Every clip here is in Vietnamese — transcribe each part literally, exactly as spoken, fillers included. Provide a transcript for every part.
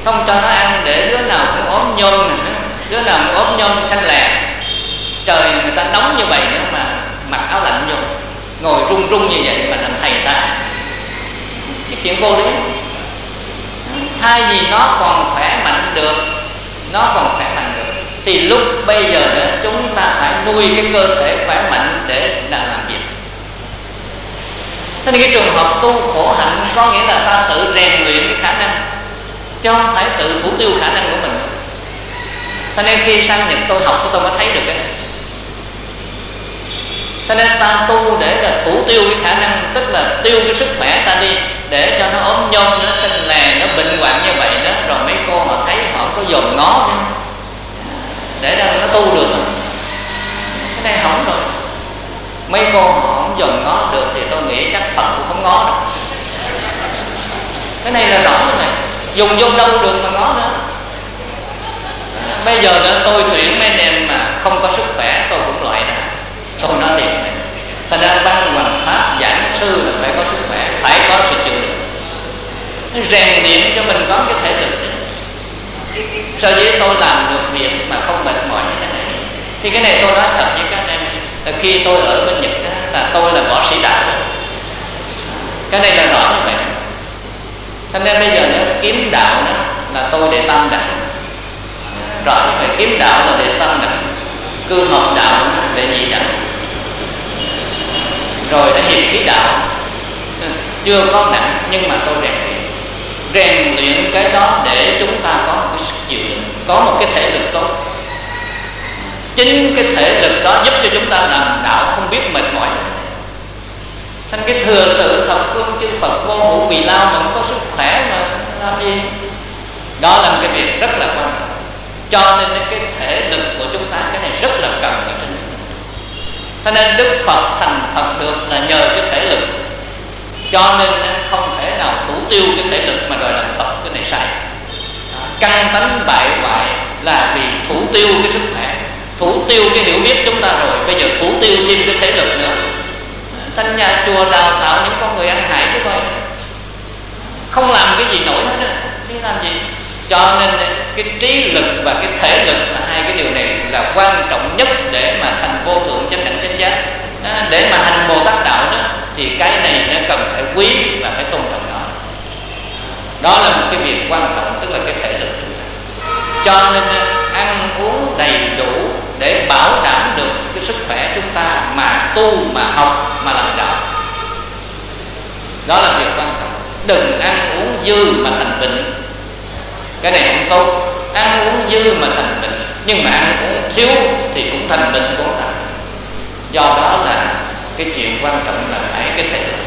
không cho nó ăn để đứa nào cũng ốm nhôm, đứa nào cũng ốm nhôm xanh lè. Trời người ta nóng như vậy nữa mà mặc áo lạnh vô, ngồi run run như vậy mà làm thầy ta, cái chuyện vô lý. Thay vì nó còn khỏe mạnh được, nó còn khỏe mạnh được, thì lúc bây giờ nữa chúng ta phải nuôi cái cơ thể khỏe mạnh để làm việc. Thế nên cái trường hợp tu khổ hạnh có nghĩa là ta tự rèn luyện cái khả năng, chứ không phải tự thủ tiêu khả năng của mình. Thế nên khi sang Nhật tôi học tôi mới thấy được cái này. Thế nên ta tu để là thủ tiêu cái khả năng, tức là tiêu cái sức khỏe ta đi, để cho nó ốm nhôm, nó xanh lè, nó bệnh hoạn như vậy đó. Rồi mấy cô họ thấy họ có dòm ngó nữa, để cho nó tu được. Cái này hỏng rồi. Mấy cô họ không dòm ngó được thì tôi nghĩ chắc Phật cũng không ngó đâu. Cái này là rõ rồi này, dùng vô đâu được mà ngó nữa. Bây giờ nữa tôi tuyển mấy anh em mà không có sức khỏe tôi cũng loại ra. Tôi nói thiệt này, thành ra văn hoàng pháp giảng sư là phải có sức khỏe, phải có sự chịu đựng, rèn luyện cho mình có cái thể lực. Sở dĩ tôi làm được việc mà không mệt mỏi như thế này, thì cái này tôi nói thật với các em là khi tôi ở bên Nhật đó, là tôi là võ sĩ đạo đó. Cái này là rõ như vậy. Cho nên bây giờ nếu kiếm đạo đó là tôi để tam đẳng, rõ như vậy. Kiếm đạo là để tam đẳng, cư học đạo để nhị đẳng, rồi để hiệp khí đạo chưa có nặng, nhưng mà tôi rèn luyện rèn luyện cái đó để chúng ta có một cái sức chịu đựng, có một cái thể lực tốt. Chính cái thể lực đó giúp cho chúng ta làm đạo không biết mệt mỏi. Thành cái thừa sự thập phương chư Phật vô hữu Bì Lao mà không có sức khỏe mà làm gì? Đó là một cái việc rất là quan trọng. Cho nên cái thể lực của chúng ta cái này rất là cần ở trên này. Cho nên Đức Phật thành Phật được là nhờ cái thể lực. Cho nên không thể nào thủ tiêu cái thể lực mà đòi làm Phật, cái này sai. Căn tánh bại hoại là vì thủ tiêu cái sức khỏe, thủ tiêu cái hiểu biết chúng ta rồi, bây giờ thủ tiêu thêm cái thể lực nữa. Thành nhà chùa đào tạo những con người ăn hại chứ thôi, không làm cái gì nổi hết á, đi làm gì? Cho nên cái trí lực và cái thể lực là hai cái điều này là quan trọng nhất để mà thành vô thượng chánh đẳng chánh giác. À, để mà hành Bồ Tát đạo đó thì cái này nó cần phải quý và phải tôn trọng nó. Đó là một cái việc quan trọng, tức là cái thể lực chúng ta. Cho nên ăn uống đầy đủ để bảo đảm được cái sức khỏe chúng ta mà tu, mà học, mà làm đạo. Đó là việc quan trọng. Đừng ăn uống dư mà thành bệnh, cái này không tốt. Ăn uống dư mà thành bệnh, nhưng mà ăn uống thiếu thì cũng thành bệnh của ta. Do đó là cái chuyện quan trọng là phải cái thể lực.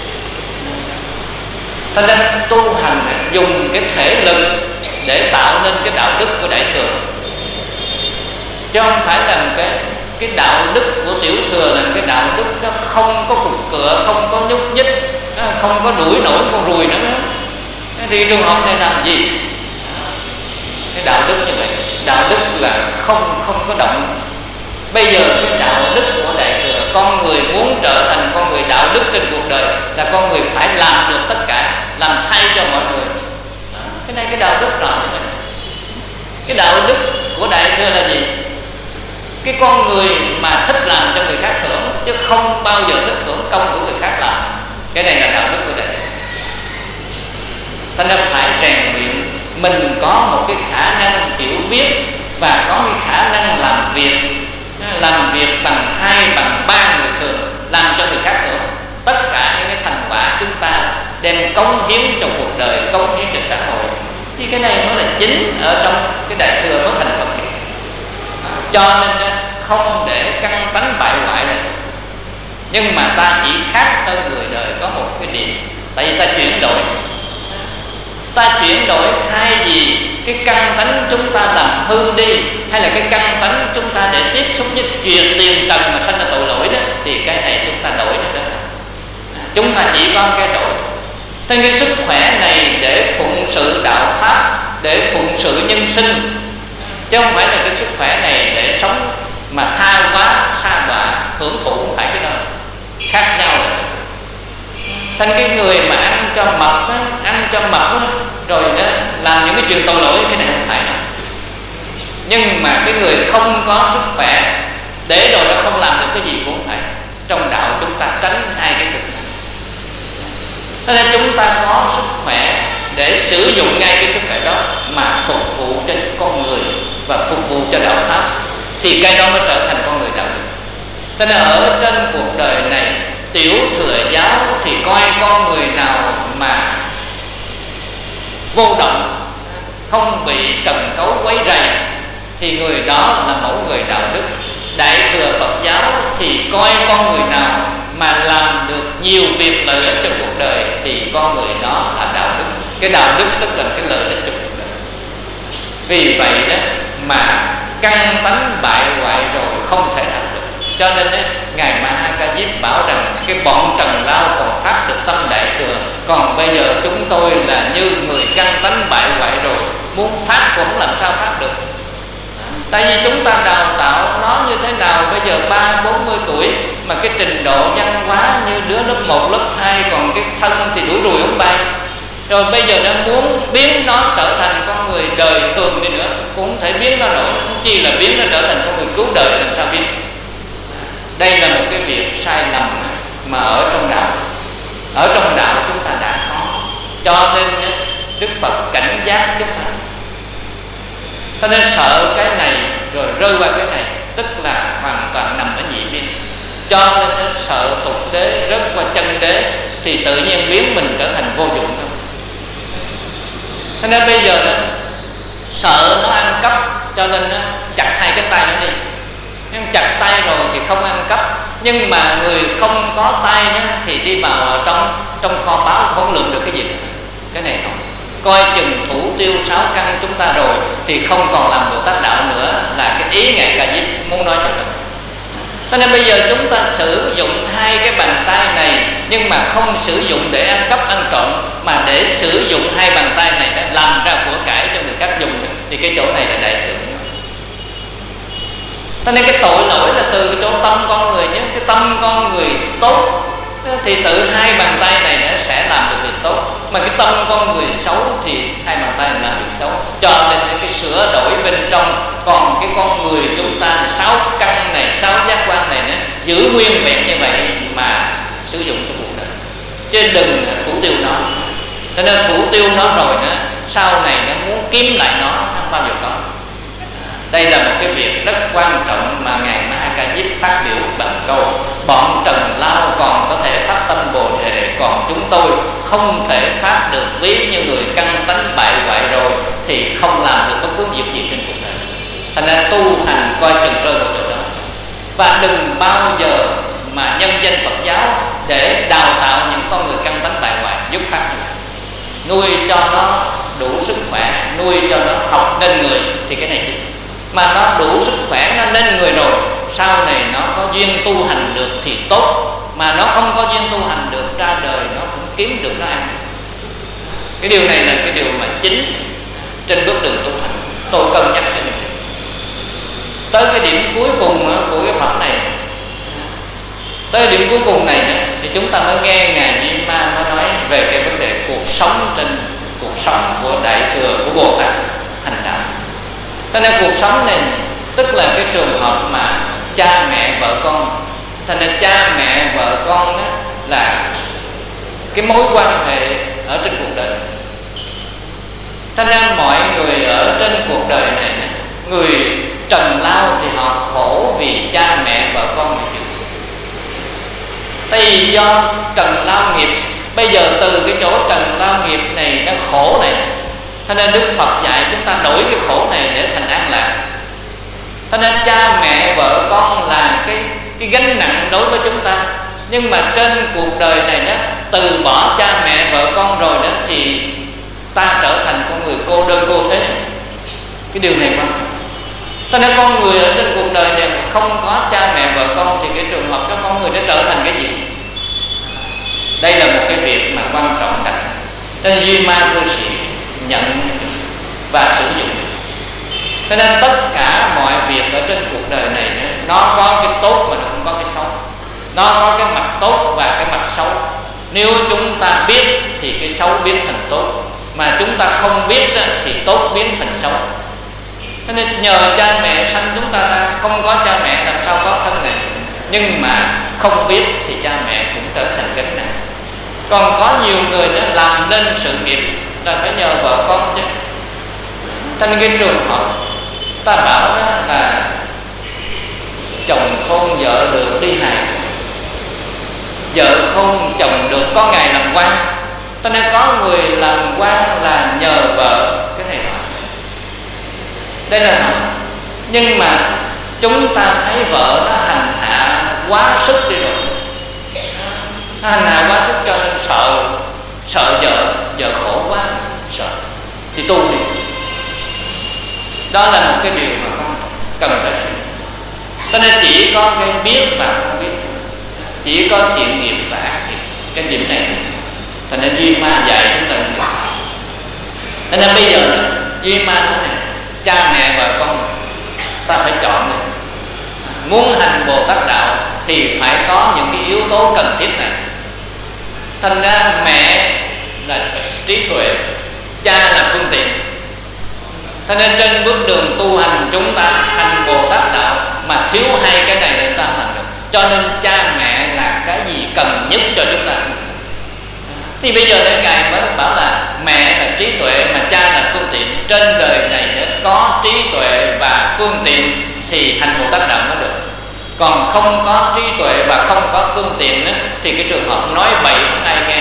Cho nên tu hành dùng cái thể lực để tạo nên cái đạo đức của Đại Thừa, chứ không phải là cái cái đạo đức của Tiểu Thừa là cái đạo đức nó không có cục cựa, không có nhúc nhích, không có đuổi nổi con ruồi nữa. Thì trường hợp này làm gì? Cái đạo đức như vậy, đạo đức là không không có động. Bây giờ cái đạo đức của Đại Thừa, con người muốn trở thành con người đạo đức trên cuộc đời là con người phải làm được tất cả, làm thay cho mọi người. Đó. Cái này cái đạo đức rõ như vậy. Cái đạo đức của Đại Thừa là gì? Cái con người mà thích làm cho người khác hưởng, chứ không bao giờ thích hưởng công của người khác làm. Cái này là đạo đức của Đại Thừa. Thành ra phải rèn luyện mình có một cái khả năng hiểu biết và có cái khả năng làm việc, làm việc bằng hai, bằng ba người thường, làm cho người khác hưởng. Tất cả những cái thành quả chúng ta đem cống hiến cho cuộc đời, cống hiến cho xã hội. Thì cái này mới là chính ở trong cái Đại Thừa mới thành Phật. Cho nên không để căn tánh bại hoại này. Nhưng mà ta chỉ khác hơn người đời có một cái điểm, tại vì ta chuyển đổi. Ta chuyển đổi thay vì cái căn tánh chúng ta làm hư đi, hay là cái căn tánh chúng ta để tiếp xúc với chuyện tiền trần mà sanh ra tội lỗi đó, thì cái này chúng ta đổi được. Chúng ta chỉ có cái đổi. Thế cái sức khỏe này để phụng sự đạo pháp, để phụng sự nhân sinh, chứ không phải là cái sức khỏe này để sống mà tha hóa, sa đọa, hưởng thụ, không phải cái đó. Khác nhau là thành cái người mà ăn cho mập, ăn cho mập rồi đó làm những cái chuyện tội lỗi, cái này không phải đâu. Nhưng mà cái người không có sức khỏe để rồi nó không làm được cái gì cũng phải. Trong đạo chúng ta tránh hai cái cực này. Cho nên chúng ta có sức khỏe để sử dụng ngay cái sức khỏe đó mà phục vụ cho con người và phục vụ cho đạo pháp, thì cái đó mới trở thành con người đạo đức. Cho nên ở trên cuộc đời này, tiểu thừa giáo thì coi con người nào mà vô động, không bị trần cấu quấy rầy, thì người đó là mẫu người đạo đức. Đại thừa Phật giáo thì coi con người nào mà làm được nhiều việc lợi ích cho cuộc đời thì con người đó là đạo đức. Cái đạo đức tức là cái lợi ích cho cuộc đời. Vì vậy đó mà căn tánh bại hoại rồi không thể đạt được. Cho nên đấy, Ngài Ma Ha Ca Diếp bảo rằng cái bọn trần lao còn phát được tâm đại thừa, còn bây giờ chúng tôi là như người căn tánh bại hoại rồi, muốn phát cũng làm sao phát được. Tại vì chúng ta đào tạo nó như thế nào, bây giờ ba bốn mươi tuổi mà cái trình độ văn hóa như đứa lớp một, lớp hai, còn cái thân thì đuổi ruồi không bay. Rồi bây giờ nó muốn biến nó trở thành con người đời thường đi nữa cũng không thể biến nó nổi, không chi là biến nó trở thành con người cứu đời, làm sao biến. Đây là một cái việc sai lầm mà ở trong đạo, ở trong đạo chúng ta đã có. Cho nên Đức Phật cảnh giác chúng ta. Cho nên sợ cái này rồi rơi qua cái này, tức là hoàn toàn nằm ở nhị biên. Cho nên sợ tục đế rớt qua chân đế thì tự nhiên biến mình trở thành vô dụng thôi. Cho nên bây giờ đó, sợ nó ăn cắp cho nên nó chặt hai cái tay nó đi. Nhưng chặt tay rồi thì không ăn cắp, nhưng mà người không có tay đó thì đi vào ở trong trong kho báu không lượm được cái gì nữa. Cái này không. Coi chừng thủ tiêu sáu căn chúng ta rồi thì không còn làm Bồ Tát đạo nữa, là cái ý Ngài Ca Diếp muốn nói cho mình. Cho nên bây giờ chúng ta sử dụng hai cái bàn tay này, nhưng mà không sử dụng để ăn cắp ăn trộm, mà để sử dụng hai bàn tay này để làm ra của cải cho người khác dùng, thì cái chỗ này là đại thượng. Cho nên cái tội lỗi là từ cái chỗ tâm con người nhé. Cái tâm con người tốt thì tự hai bàn tay này nó sẽ làm được việc tốt, mà cái tâm con người xấu thì hai bàn tay làm việc xấu. Cho nên cái sửa đổi bên trong, còn cái con người chúng ta sáu căn này, sáu giác quan này nó giữ nguyên vẹn như vậy mà sử dụng cho cuộc đời, chứ đừng thủ tiêu nó. Cho nên thủ tiêu nó rồi nữa, sau này nó muốn kiếm lại nó không bao giờ có. Đây là một cái việc rất quan trọng mà Ngài Ma Ha Ca Diếp phát biểu bằng câu: bọn trần lao còn có thể phát tâm Bồ Đề, còn chúng tôi không thể phát được. Ví như người căn tánh bại hoại rồi thì không làm được bất cứ việc gì trên cuộc đời. Thành ra tu hành coi chừng rơi vào chỗ đó, và đừng bao giờ mà nhân danh Phật giáo để đào tạo những con người căn tánh bại hoại dứt khoát như vậy. Nuôi cho nó đủ sức khỏe, nuôi cho nó học nên người thì cái này chính. Mà nó đủ sức khỏe, nó nên người rồi, sau này nó có duyên tu hành được thì tốt. Mà nó không có duyên tu hành được, ra đời nó cũng kiếm được nó ăn. Cái điều này là cái điều mà chính trên bước đường tu hành tôi cân nhắc cho mình. Tới cái điểm cuối cùng của cái phẩm này, tới điểm cuối cùng này thì chúng ta mới nghe Ngài Di Ma nó nói về cái vấn đề cuộc sống trên cuộc sống của Đại Thừa, của Bồ Tát hành đạo. Cho nên cuộc sống này tức là cái trường hợp mà cha mẹ vợ con. Thành ra cha mẹ vợ con đó là cái mối quan hệ ở trên cuộc đời. Thành ra mọi người ở trên cuộc đời này, người trần lao thì họ khổ vì cha mẹ vợ con mà chịu. Tại vì do trần lao nghiệp, bây giờ từ cái chỗ trần lao nghiệp này nó khổ này, cho nên Đức Phật dạy chúng ta đổi cái khổ này để thành an lạc. Cho nên cha mẹ vợ con là cái, cái gánh nặng đối với chúng ta. Nhưng mà trên cuộc đời này đó, từ bỏ cha mẹ vợ con rồi đó thì ta trở thành con người cô đơn cô thế. Cái điều này quan trọng. Cho nên con người ở trên cuộc đời này mà không có cha mẹ vợ con thì cái trường hợp đó con người nó trở thành cái gì? Đây là một cái việc mà quan trọng đặc. Cho nên Duy Ma cư sĩ nhận và sử dụng. Cho nên tất cả mọi việc ở trên cuộc đời này nó có cái tốt mà nó cũng có cái xấu. Nó có cái mặt tốt và cái mặt xấu. Nếu chúng ta biết thì cái xấu biến thành tốt, mà chúng ta không biết đó, thì tốt biến thành xấu. Cho nên nhờ cha mẹ sanh chúng ta ra, không có cha mẹ làm sao có thân này. Nhưng mà không biết thì cha mẹ cũng trở thành gánh nặng. Còn có nhiều người đó làm nên sự nghiệp là phải nhờ vợ con chứ. Cho nên cái trường hợp ta bảo đó là chồng khôn vợ được đi hài, vợ khôn chồng được có ngày làm quan. Cho nên có người làm quan là nhờ vợ. Cái này nói đây là nói. Nhưng mà chúng ta thấy vợ nó hành hạ quá sức đi rồi, nó hành hạ quá sức cho nên sợ sợ vợ vợ khổ quá, sợ thì tu đi. Đó là một cái điều mà cần phải suy nghĩ. Cho nên chỉ có cái biết và không biết, chỉ có thiện nghiệp và ác nghiệp, cái điểm này. Thành nên Duy Ma dạy chúng ta được. Cho nên bây giờ đó, Duy Ma nói này, cha mẹ và con ta phải chọn được. Muốn hành Bồ Tát đạo thì phải có những cái yếu tố cần thiết này. Thành ra mẹ là trí tuệ, cha là phương tiện. Cho nên trên bước đường tu hành chúng ta hành Bồ Tát đạo mà thiếu hai cái này để ta hành được. Cho nên cha mẹ là cái gì cần nhất cho chúng ta. Thì bây giờ đây Ngài mới bảo là mẹ là trí tuệ mà cha là phương tiện. Trên đời này nếu có trí tuệ và phương tiện thì hành Bồ Tát đạo mới được. Còn không có trí tuệ và không có phương tiện đó, thì cái trường hợp nói bậy không ai nghe.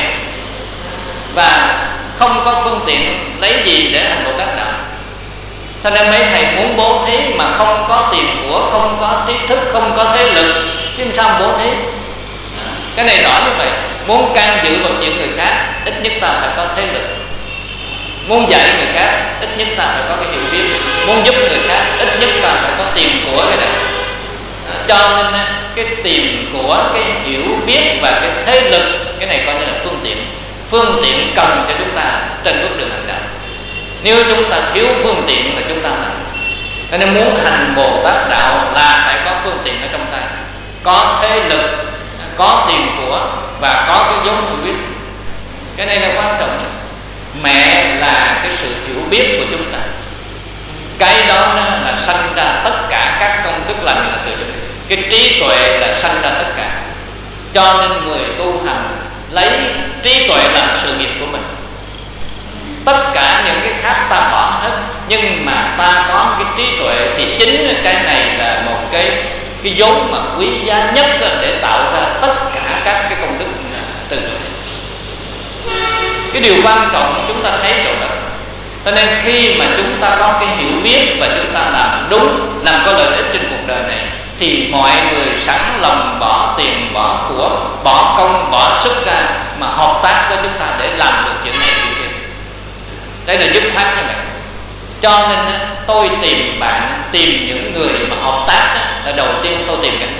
Và không có phương tiện lấy gì để hành Bồ Tát đạo. Cho nên mấy thầy muốn bố thí mà không có tiền của, không có trí thức, không có thế lực, chứ sao bố thí? Cái này rõ như vậy. Muốn can dự vào chuyện người khác, ít nhất ta phải có thế lực. Muốn dạy người khác, ít nhất ta phải có cái hiểu biết. Muốn giúp người khác, ít nhất ta phải có tiền của cái này. Cho nên cái tiền của, cái hiểu biết và cái thế lực, cái này coi như là phương tiện. Phương tiện cần cho chúng ta trên bước đường hành đạo. Nếu chúng ta thiếu phương tiện là chúng ta làm. Cho nên muốn hành Bồ Tát đạo là phải có phương tiện ở trong tay, có thế lực, có tiền của và có cái vốn hiểu biết. Cái này là quan trọng. Mẹ là cái sự hiểu biết của chúng ta. Cái đó là sanh ra tất cả các công đức lành là từ đó. Cái trí tuệ là sanh ra tất cả. Cho nên người tu hành lấy trí tuệ làm sự nghiệp của mình. Tất cả những cái khác ta bỏ hết, nhưng mà ta có cái trí tuệ thì chính cái này là một cái cái vốn mà quý giá nhất để tạo ra tất cả các cái công đức từ đó. Cái điều quan trọng chúng ta thấy rồi đó. Cho nên khi mà chúng ta có cái hiểu biết và chúng ta làm đúng, làm có lợi ích trên cuộc đời này, thì mọi người sẵn lòng bỏ tiền, bỏ của, bỏ công, bỏ sức ra mà hợp tác với chúng ta để làm được chuyện này chuyện kia. Đây là dứt khoát như vậy. Cho nên tôi tìm bạn, tìm những người mà hợp tác là đầu tiên tôi tìm cái này.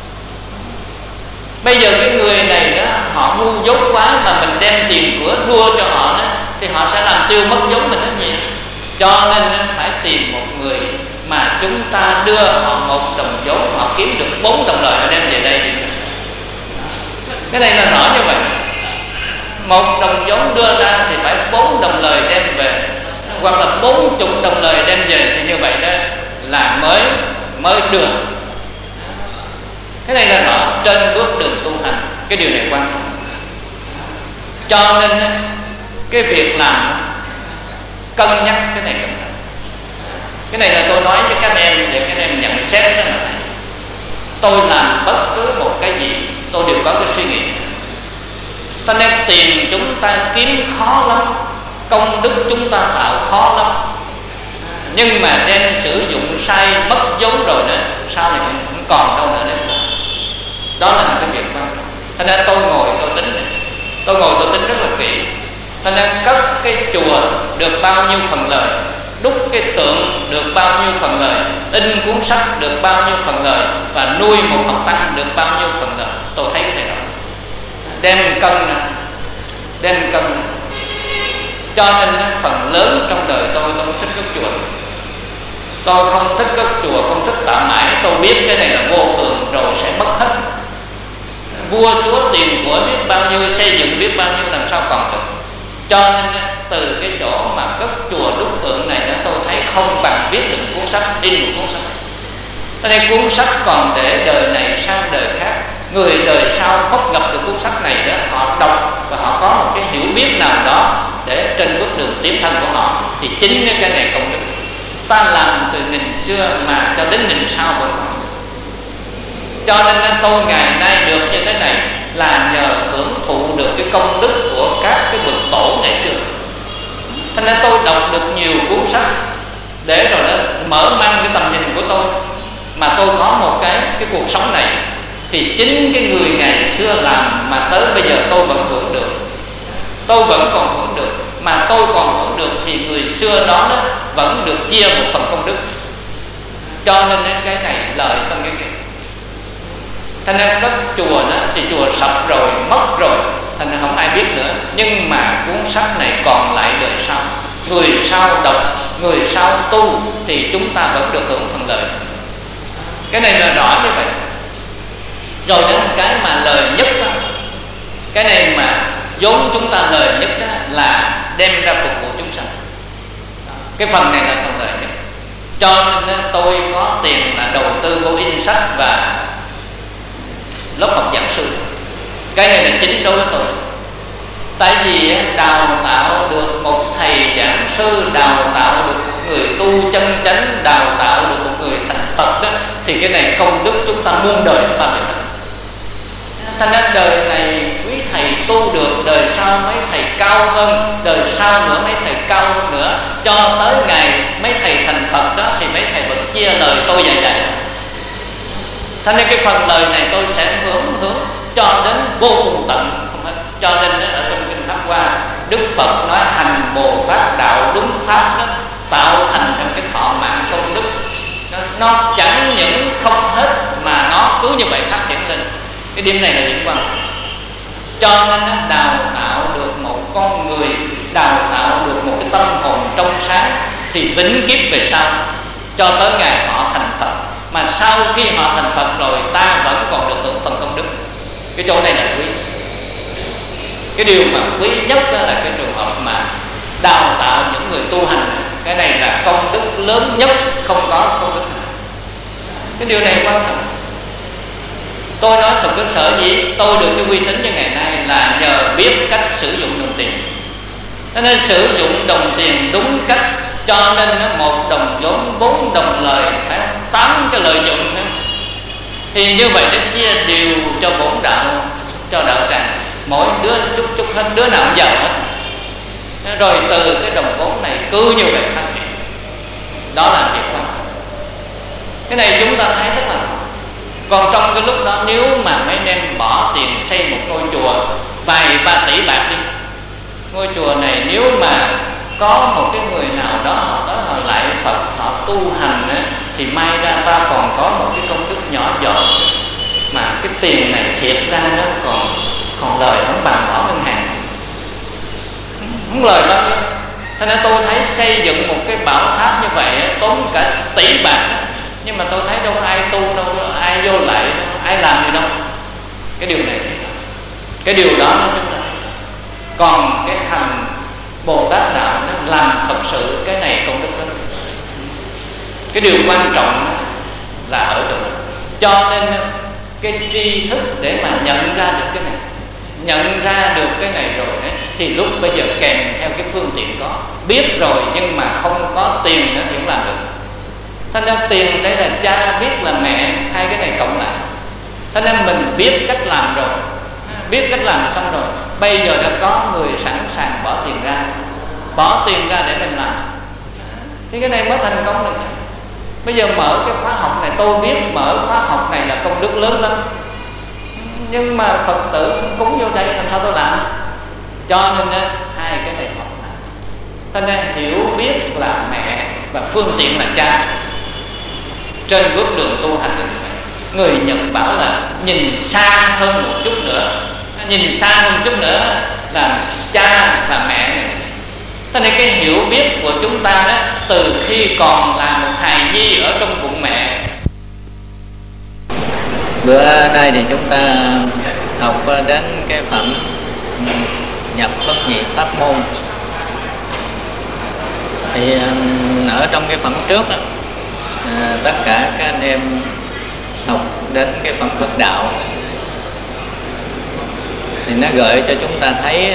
Bây giờ cái người này đó, họ ngu dốt quá mà mình đem tiền của đua cho họ đó, thì họ sẽ làm tiêu mất vốn mình rất nhiều. Cho nên phải tìm một người mà chúng ta đưa họ một đồng vốn, họ kiếm được bốn đồng lời họ đem về đây. Cái này là rõ như vậy. Một đồng vốn đưa ra thì phải bốn đồng lời đem về, hoặc là bốn chục đồng lời đem về, thì như vậy đó là mới mới được. Cái này là rõ trên bước đường tu hành. Cái điều này quan trọng. Cho nên cái việc làm cân nhắc cái này cẩn thận. Cái này là tôi nói với các em để các em nhận xét đó là này. Tôi làm bất cứ một cái gì tôi đều có cái suy nghĩ. Cho nên tiền chúng ta kiếm khó lắm, công đức chúng ta tạo khó lắm. Nhưng mà đem sử dụng sai mất vốn rồi nữa, sau này cũng còn đâu nữa đấy. Đó là một cái việc quan trọng. Cho nên tôi ngồi tôi tính này. Tôi ngồi tôi tính rất là kỹ. Cho nên cất cái chùa được bao nhiêu phần lời, đúc cái tượng được bao nhiêu phần lời, in cuốn sách được bao nhiêu phần lời, và nuôi một học tăng được bao nhiêu phần lời. Tôi thấy cái này rồi. Đem cân nè, đem cân nè. Cho nên phần lớn trong đời tôi tôi không thích cất chùa. Tôi không thích cất chùa, không thích tạo mãi. Tôi biết cái này là vô thường rồi sẽ mất hết. Vua chúa tiền của biết bao nhiêu, xây dựng biết bao nhiêu, làm sao còn được. Cho nên từ cái chỗ mà cất chùa đúc tượng này đó, tôi thấy không bằng viết được cuốn sách, in một cuốn sách. Cho nên cuốn sách còn để đời này sang đời khác, người đời sau bắt gặp được cuốn sách này đó, họ đọc và họ có một cái hiểu biết nào đó để trên bước đường tiến thân của họ, thì chính cái này công đức. Ta làm từ nghìn xưa mà cho đến nghìn sau vẫn còn. Cho nên tôi ngày nay được như thế này là nhờ hưởng thụ được cái công đức của các cái bậc tổ ngày xưa. Cho nên tôi đọc được nhiều cuốn sách để rồi nó mở mang cái tầm nhìn của tôi, mà tôi có một cái cái cuộc sống này thì chính cái người ngày xưa làm mà tới bây giờ tôi vẫn hưởng được, tôi vẫn còn hưởng được, mà tôi còn hưởng được thì người xưa đó, đó vẫn được chia một phần công đức. Cho nên cái này lời trong cái kia. Thành ra đất chùa đó thì chùa sập rồi, mất rồi, thành ra không ai biết nữa. Nhưng mà cuốn sách này còn lại đời sau, người sau đọc, người sau tu thì chúng ta vẫn được hưởng phần lợi. Cái này là rõ như vậy. Rồi đến cái mà lời nhất đó, cái này mà vốn chúng ta lời nhất đó là đem ra phục vụ chúng sanh. Cái phần này là phần lợi nhất. Cho nên tôi có tiền là đầu tư vô in sách và lớp học giảng sư. Cái này là chính đối với tôi. Tại vì đào tạo được một thầy giảng sư, đào tạo được một người tu chân chánh, đào tạo được một người thành Phật đó, thì cái này công đức chúng ta muôn đời chúng ta được. Thành ra đời này quý thầy tu được, đời sau mấy thầy cao hơn, đời sau nữa mấy thầy cao hơn nữa, cho tới ngày mấy thầy thành Phật đó thì mấy thầy vẫn chia lời tôi dạy dạy. Thành nên cái phần lời này tôi sẽ hướng hướng cho đến vô cùng tận. Cho nên ở trong kinh Pháp Hoa, Đức Phật nói hành Bồ Tát đạo đúng pháp đó, tạo thành trong cái thọ mạng công đức. Nó, nó chẳng những không hết mà nó cứ như vậy phát triển lên. Cái điểm này là điểm quan trọng. Cho nên nó đào tạo được một con người, đào tạo được một cái tâm hồn trong sáng, thì vĩnh kiếp về sau cho tới ngày họ thành Phật. Mà sau khi họ thành Phật rồi, ta vẫn còn được hưởng phần công đức. Cái chỗ này là quý. Cái điều mà quý nhất đó là cái trường hợp mà đào tạo những người tu hành. Cái này là công đức lớn nhất, không có công đức nào. Cái điều này quan trọng. Tôi nói thật cái sở dĩ tôi được cái uy tín như ngày nay là nhờ biết cách sử dụng đồng tiền. Cho nên sử dụng đồng tiền đúng cách, cho nên một đồng vốn bốn đồng lời phải tám cái lợi nhuận. Thì như vậy nó chia đều cho bổn đạo, cho đạo tràng, mỗi đứa chút chút hết, đứa nào cũng giàu hết. Rồi từ cái đồng vốn này cứ như vậy phát triển. Đó là việc quan trọng. Cái này chúng ta thấy rất là khó. Còn trong cái lúc đó nếu mà mấy anh em bỏ tiền xây một ngôi chùa vài ba tỷ bạc đi, ngôi chùa này nếu mà có một cái người nào đó họ tới họ lại Phật, họ tu hành ấy, thì may ra ta còn có một cái công đức nhỏ giọt, mà cái tiền này thiệt ra nó còn còn lời không bằng bỏ ngân hàng, không lời bao nhiêu. Thế nên tôi thấy xây dựng một cái bảo tháp như vậy tốn cả tỷ bạc, nhưng mà tôi thấy đâu có ai tu đâu, ai vô lại, ai làm gì đâu. Cái điều này, cái điều đó nó chúng ta. Còn cái hành Bồ Tát đạo nó làm thật sự cái này công đức lắm. Cái điều quan trọng là ở chỗ đó. Cho nên cái tri thức để mà nhận ra được cái này, nhận ra được cái này rồi đấy, thì lúc bây giờ kèm theo cái phương tiện có. Biết rồi nhưng mà không có tiền nữa thì cũng làm được. Thành ra tiền đây là cha, biết là mẹ, hai cái này cộng lại. Thành ra mình biết cách làm rồi, biết cách làm xong rồi, bây giờ đã có người sẵn sàng bỏ tiền ra, bỏ tiền ra để mình làm, thì cái này mới thành công được. Bây giờ mở cái khóa học này, tôi biết mở khóa học này là công đức lớn lắm, nhưng mà Phật tử cúng vô đây làm sao tôi làm? Cho nên hai cái này học lại. Cho nên hiểu biết là mẹ và phương tiện là cha. Trên bước đường tu hành, người Nhật bảo là nhìn xa hơn một chút nữa, nhìn xa hơn một chút nữa là cha và mẹ này. Thế nên cái hiểu biết của chúng ta đó, từ khi còn là một hài nhi ở trong bụng mẹ. Bữa nay thì chúng ta học đến cái phẩm nhập bất nhị pháp môn. Thì ở trong cái phẩm trước đó, à, tất cả các anh em học đến cái phẩm Phật đạo thì nó gợi cho chúng ta thấy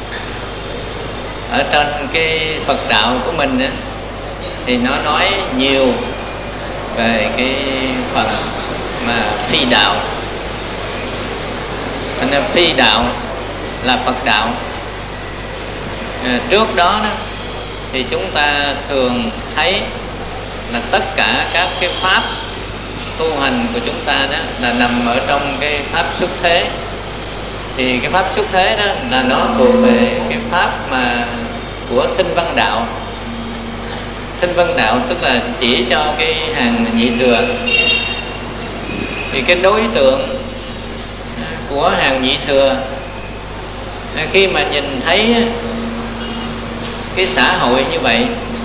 ở trên cái Phật đạo của mình á, thì nó nói nhiều về cái phần mà phi đạo. Thành ra phi đạo là Phật đạo. À, trước đó, đó thì chúng ta thường thấy là tất cả các cái pháp tu hành của chúng ta đó là nằm ở trong cái pháp xuất thế. Thì cái pháp xuất thế đó là nó thuộc về cái pháp mà của Thinh Văn Đạo. Thinh Văn Đạo tức là chỉ cho cái hàng nhị thừa. Thì cái đối tượng của hàng nhị thừa khi mà nhìn thấy cái xã hội như vậy,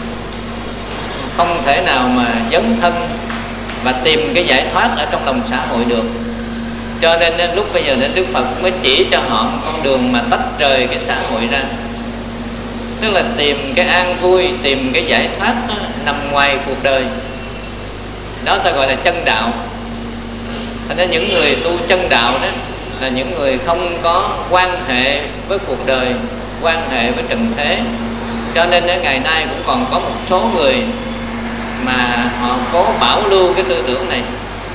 không thể nào mà dấn thân và tìm cái giải thoát ở trong lòng xã hội được. Cho nên đến lúc bây giờ đến Đức Phật mới chỉ cho họ một con đường mà tách rời cái xã hội ra. Tức là tìm cái an vui, tìm cái giải thoát đó, nằm ngoài cuộc đời. Đó ta gọi là chân đạo. Thành ra những người tu chân đạo đó là những người không có quan hệ với cuộc đời, quan hệ với trần thế. Cho nên đến ngày nay cũng còn có một số người mà họ cố bảo lưu cái tư tưởng này.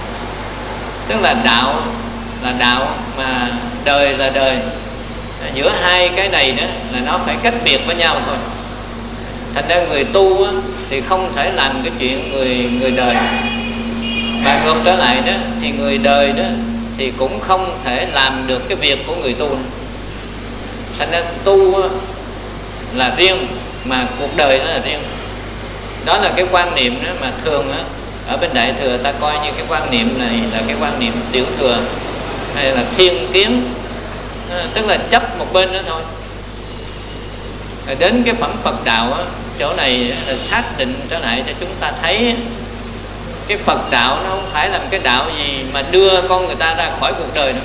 Tức là đạo là đạo mà đời là đời. Giữa hai cái này đó là nó phải cách biệt với nhau thôi. Thành ra người tu á, thì không thể làm cái chuyện người người đời. Và ngược trở lại đó thì người đời đó thì cũng không thể làm được cái việc của người tu. Thành ra tu là riêng mà cuộc đời nó là riêng. Đó là cái quan niệm đó mà thường á, ở bên Đại Thừa ta coi như cái quan niệm này là cái quan niệm Tiểu Thừa hay là thiên kiến, à, tức là chấp một bên đó thôi. Rồi đến cái phẩm Phật đạo á, chỗ này là xác định trở lại cho chúng ta thấy cái Phật đạo nó không phải là một cái đạo gì mà đưa con người ta ra khỏi cuộc đời nữa.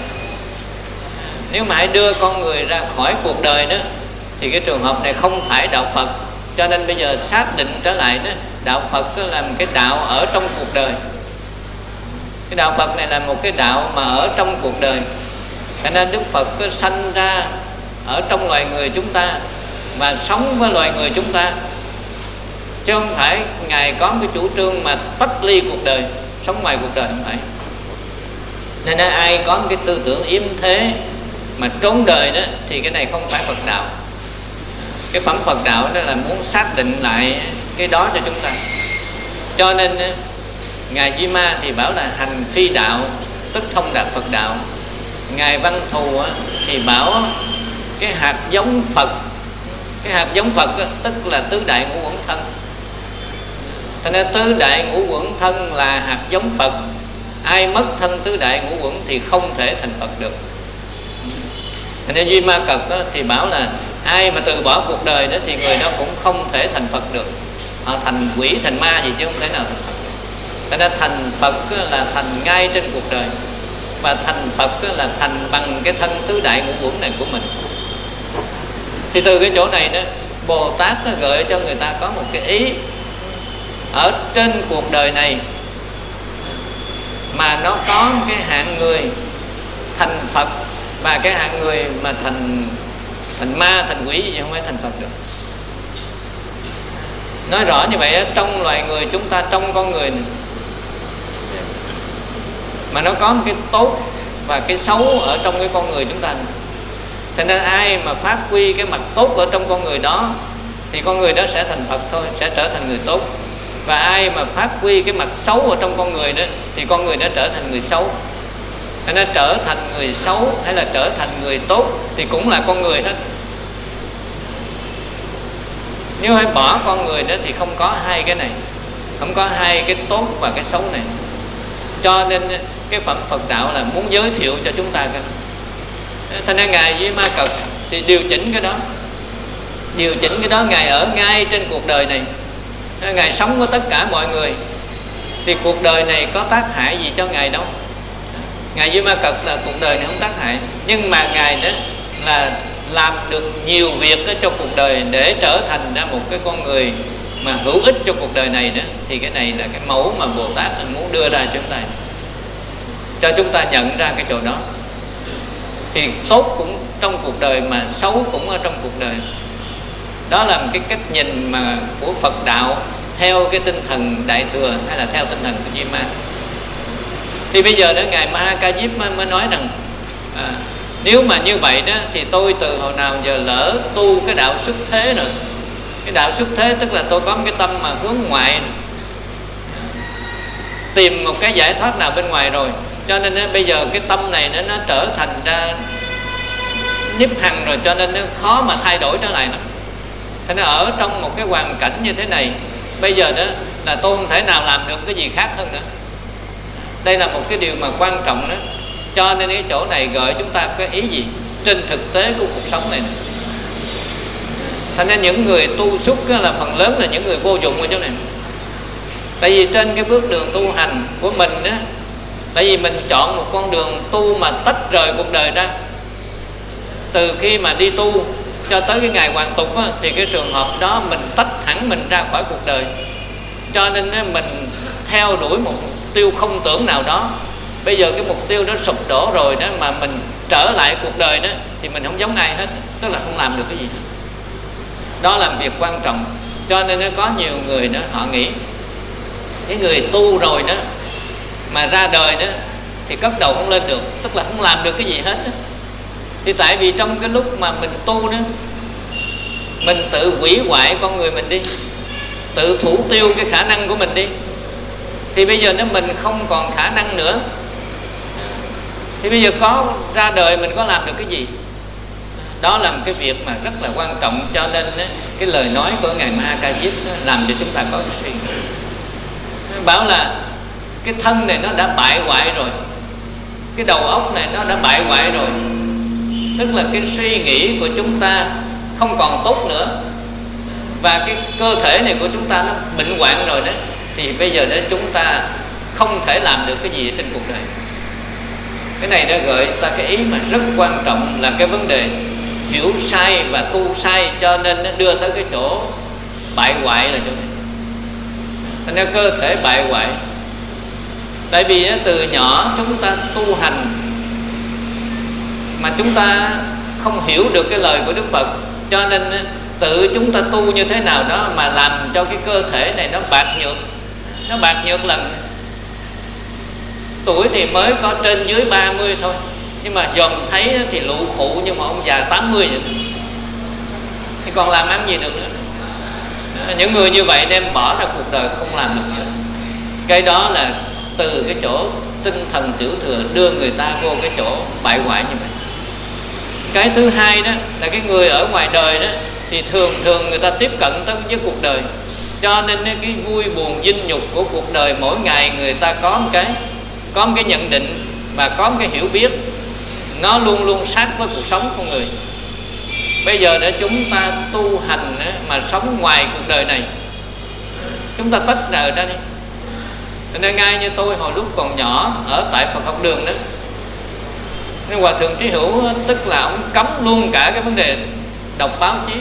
Nếu mà hãy đưa con người ra khỏi cuộc đời đó thì cái trường hợp này không phải đạo Phật. Cho nên bây giờ xác định trở lại đó, đạo Phật là một cái đạo ở trong cuộc đời. Cái đạo Phật này là một cái đạo mà ở trong cuộc đời. Cho nên Đức Phật có sanh ra ở trong loài người chúng ta và sống với loài người chúng ta, chứ không phải Ngài có cái chủ trương mà tách ly cuộc đời, sống ngoài cuộc đời, không phải. Nên ai có cái tư tưởng yếm thế mà trốn đời đó thì cái này không phải Phật đạo. Cái phẩm Phật đạo đó là muốn xác định lại cái đó cho chúng ta. Cho nên Ngài Di Ma thì bảo là hành phi đạo tức thông đạt Phật đạo. Ngài Văn Thù thì bảo cái hạt giống Phật, cái hạt giống Phật tức là tứ đại ngũ uẩn thân. Cho nên tứ đại ngũ uẩn thân là hạt giống Phật. Ai mất thân tứ đại ngũ uẩn thì không thể thành Phật được. Cho nên Duy Ma Cật thì bảo là ai mà từ bỏ cuộc đời đó thì người đó cũng không thể thành Phật được. Họ thành quỷ, thành ma gì chứ không thể nào thành Phật được. Cho nên thành Phật là thành ngay trên cuộc đời. Và thành Phật là thành bằng cái thân tứ đại ngũ uẩn này của mình. Thì từ cái chỗ này đó, Bồ Tát nó gợi cho người ta có một cái ý. Ở trên cuộc đời này mà nó có cái hạng người thành Phật và cái hạng người mà thành thành ma, thành quỷ gì không phải thành Phật được. Nói rõ như vậy, trong loài người chúng ta, trong con người này, mà nó có một cái tốt và cái xấu ở trong cái con người chúng ta. Cho nên ai mà phát huy cái mặt tốt ở trong con người đó thì con người đó sẽ thành Phật thôi, sẽ trở thành người tốt. Và ai mà phát huy cái mặt xấu ở trong con người đó thì con người đó trở thành người xấu. Cho nên trở thành người xấu hay là trở thành người tốt thì cũng là con người hết. Nếu hãy bỏ con người đó thì không có hai cái này, không có hai cái tốt và cái xấu này. Cho nên cái phẩm Phật đạo là muốn giới thiệu cho chúng ta cái. Thế nên Ngài với Ma Cật thì điều chỉnh cái đó. Điều chỉnh cái đó, Ngài ở ngay trên cuộc đời này. Ngài sống với tất cả mọi người thì cuộc đời này có tác hại gì cho Ngài đâu. Ngài Duy Ma Cật là cuộc đời này không tác hại, nhưng mà Ngài đó là làm được nhiều việc đó cho cuộc đời để trở thành ra một cái con người mà hữu ích cho cuộc đời này nữa, thì cái này là cái mẫu mà Bồ Tát muốn đưa ra cho chúng ta, cho chúng ta nhận ra cái chỗ đó. Thì tốt cũng trong cuộc đời mà xấu cũng ở trong cuộc đời. Đó là một cái cách nhìn mà của Phật đạo theo cái tinh thần Đại Thừa hay là theo tinh thần của Di Ma. Thì bây giờ đó ngài Ma Ca Diếp mới, mới nói rằng à, nếu mà như vậy đó thì tôi từ hồi nào giờ lỡ tu cái đạo xuất thế rồi. Cái đạo xuất thế tức là tôi có một cái tâm mà hướng ngoại, tìm một cái giải thoát nào bên ngoài rồi, cho nên đó, bây giờ cái tâm này nó, nó trở thành ra nhiếp hằng rồi, cho nên nó khó mà thay đổi trở lại nữa. Thế nên ở trong một cái hoàn cảnh như thế này, bây giờ đó là tôi không thể nào làm được cái gì khác hơn nữa. Đây là một cái điều mà quan trọng đó. Cho nên cái chỗ này gợi chúng ta cái ý gì trên thực tế của cuộc sống này. Thành nên những người tu xuất là phần lớn là những người vô dụng ở chỗ này. Tại vì trên cái bước đường tu hành của mình đó, tại vì mình chọn một con đường tu mà tách rời cuộc đời ra. Từ khi mà đi tu cho tới cái ngày hoàn tục á, thì cái trường hợp đó mình tách hẳn mình ra khỏi cuộc đời. Cho nên á, mình theo đuổi một mục tiêu không tưởng nào đó. Bây giờ cái mục tiêu đó sụp đổ rồi đó, mà mình trở lại cuộc đời đó thì mình không giống ai hết, tức là không làm được cái gì. Đó là việc quan trọng. Cho nên nó có nhiều người đó họ nghĩ cái người tu rồi đó mà ra đời đó thì cất đầu không lên được, tức là không làm được cái gì hết đó. Thì tại vì trong cái lúc mà mình tu đó, mình tự hủy hoại con người mình đi, tự thủ tiêu cái khả năng của mình đi, thì bây giờ nếu mình không còn khả năng nữa thì bây giờ có ra đời mình có làm được cái gì? Đó là một cái việc mà rất là quan trọng. Cho nên cái lời nói của ngài Ma Ca Diếp làm cho chúng ta có cái suy nghĩ. Bảo là cái thân này nó đã bại hoại rồi, cái đầu óc này nó đã bại hoại rồi, tức là cái suy nghĩ của chúng ta không còn tốt nữa, và cái cơ thể này của chúng ta nó bệnh hoạn rồi đấy. Thì bây giờ đó chúng ta không thể làm được cái gì trên cuộc đời. Cái này đã gợi ta cái ý mà rất quan trọng, là cái vấn đề hiểu sai và tu sai, cho nên nó đưa tới cái chỗ bại hoại là chỗ này. Thành ra cơ thể bại hoại. Tại vì từ nhỏ chúng ta tu hành mà chúng ta không hiểu được cái lời của Đức Phật, cho nên tự chúng ta tu như thế nào đó mà làm cho cái cơ thể này nó bạc nhược. Nó bạc nhược lần tuổi thì mới có trên dưới ba mươi thôi, nhưng mà dòm thấy thì lụ khụ nhưng mà ông già tám mươi vậy. Thì còn làm ăn gì được nữa. Những người như vậy đem bỏ ra cuộc đời không làm được nữa. Cái đó là từ cái chỗ tinh thần tiểu thừa đưa người ta vô cái chỗ bại hoại như vậy. Cái thứ hai đó là cái người ở ngoài đời đó thì thường thường người ta tiếp cận tới với cuộc đời, cho nên cái vui buồn vinh nhục của cuộc đời mỗi ngày người ta có một cái có một cái nhận định và có một cái hiểu biết, nó luôn luôn sát với cuộc sống của người. Bây giờ để chúng ta tu hành mà sống ngoài cuộc đời này, chúng ta tách rời ra đi. Cho nên ngay như tôi hồi lúc còn nhỏ ở tại Phật học đường đó, nên Hòa Thượng Trí Hữu tức là ông cấm luôn cả cái vấn đề đọc báo chí.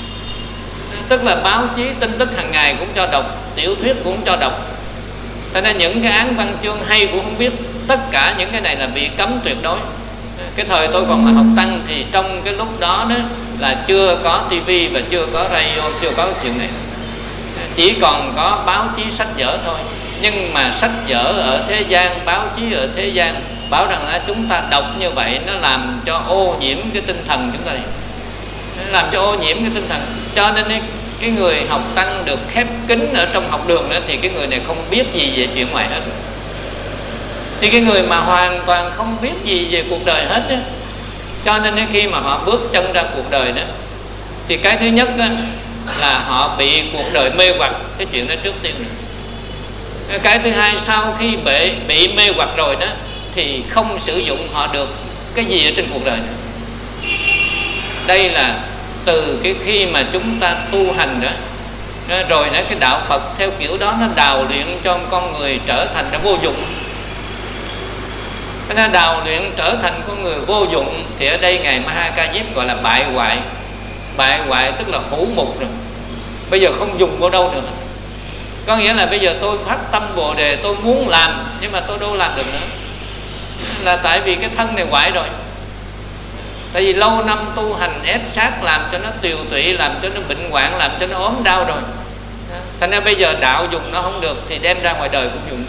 Tức là báo chí tin tức hàng ngày cũng cho đọc, tiểu thuyết cũng cho đọc. Cho nên những cái án văn chương hay cũng không biết. Tất cả những cái này là bị cấm tuyệt đối. Cái thời tôi còn là học tăng thì trong cái lúc đó đó là chưa có tivi và chưa có radio, chưa có cái chuyện này. Chỉ còn có báo chí sách vở thôi. Nhưng mà sách vở ở thế gian, báo chí ở thế gian bảo rằng là chúng ta đọc như vậy nó làm cho ô nhiễm cái tinh thần chúng ta, nó làm cho ô nhiễm cái tinh thần. Cho nên ấy, cái người học tăng được khép kín ở trong học đường đó thì cái người này không biết gì về chuyện ngoài hết. Thì cái người mà hoàn toàn không biết gì về cuộc đời hết đó, cho nên ấy, khi mà họ bước chân ra cuộc đời đó thì cái thứ nhất đó, là họ bị cuộc đời mê hoặc. Cái chuyện đó trước tiên này. Cái thứ hai, sau khi bị, bị mê hoặc rồi đó thì không sử dụng họ được cái gì ở trên cuộc đời nữa. Đây là từ cái khi mà chúng ta tu hành đó, rồi đó, cái đạo Phật theo kiểu đó nó đào luyện cho con người trở thành nó vô dụng. Nó đào luyện trở thành con người vô dụng thì ở đây ngài Ma Ca Diếp gọi là bại hoại. Bại hoại tức là hủ mục rồi. bây giờ không dùng vô đâu nữa. Có nghĩa là bây giờ tôi phát tâm Bồ Đề, tôi muốn làm nhưng mà tôi đâu làm được nữa, là tại vì cái thân này hoại rồi. Tại vì lâu năm tu hành ép sát, làm cho nó tiều tụy, làm cho nó bệnh hoạn, làm cho nó ốm đau rồi. Thành ra bây giờ đạo dùng nó không được thì đem ra ngoài đời cũng dùng.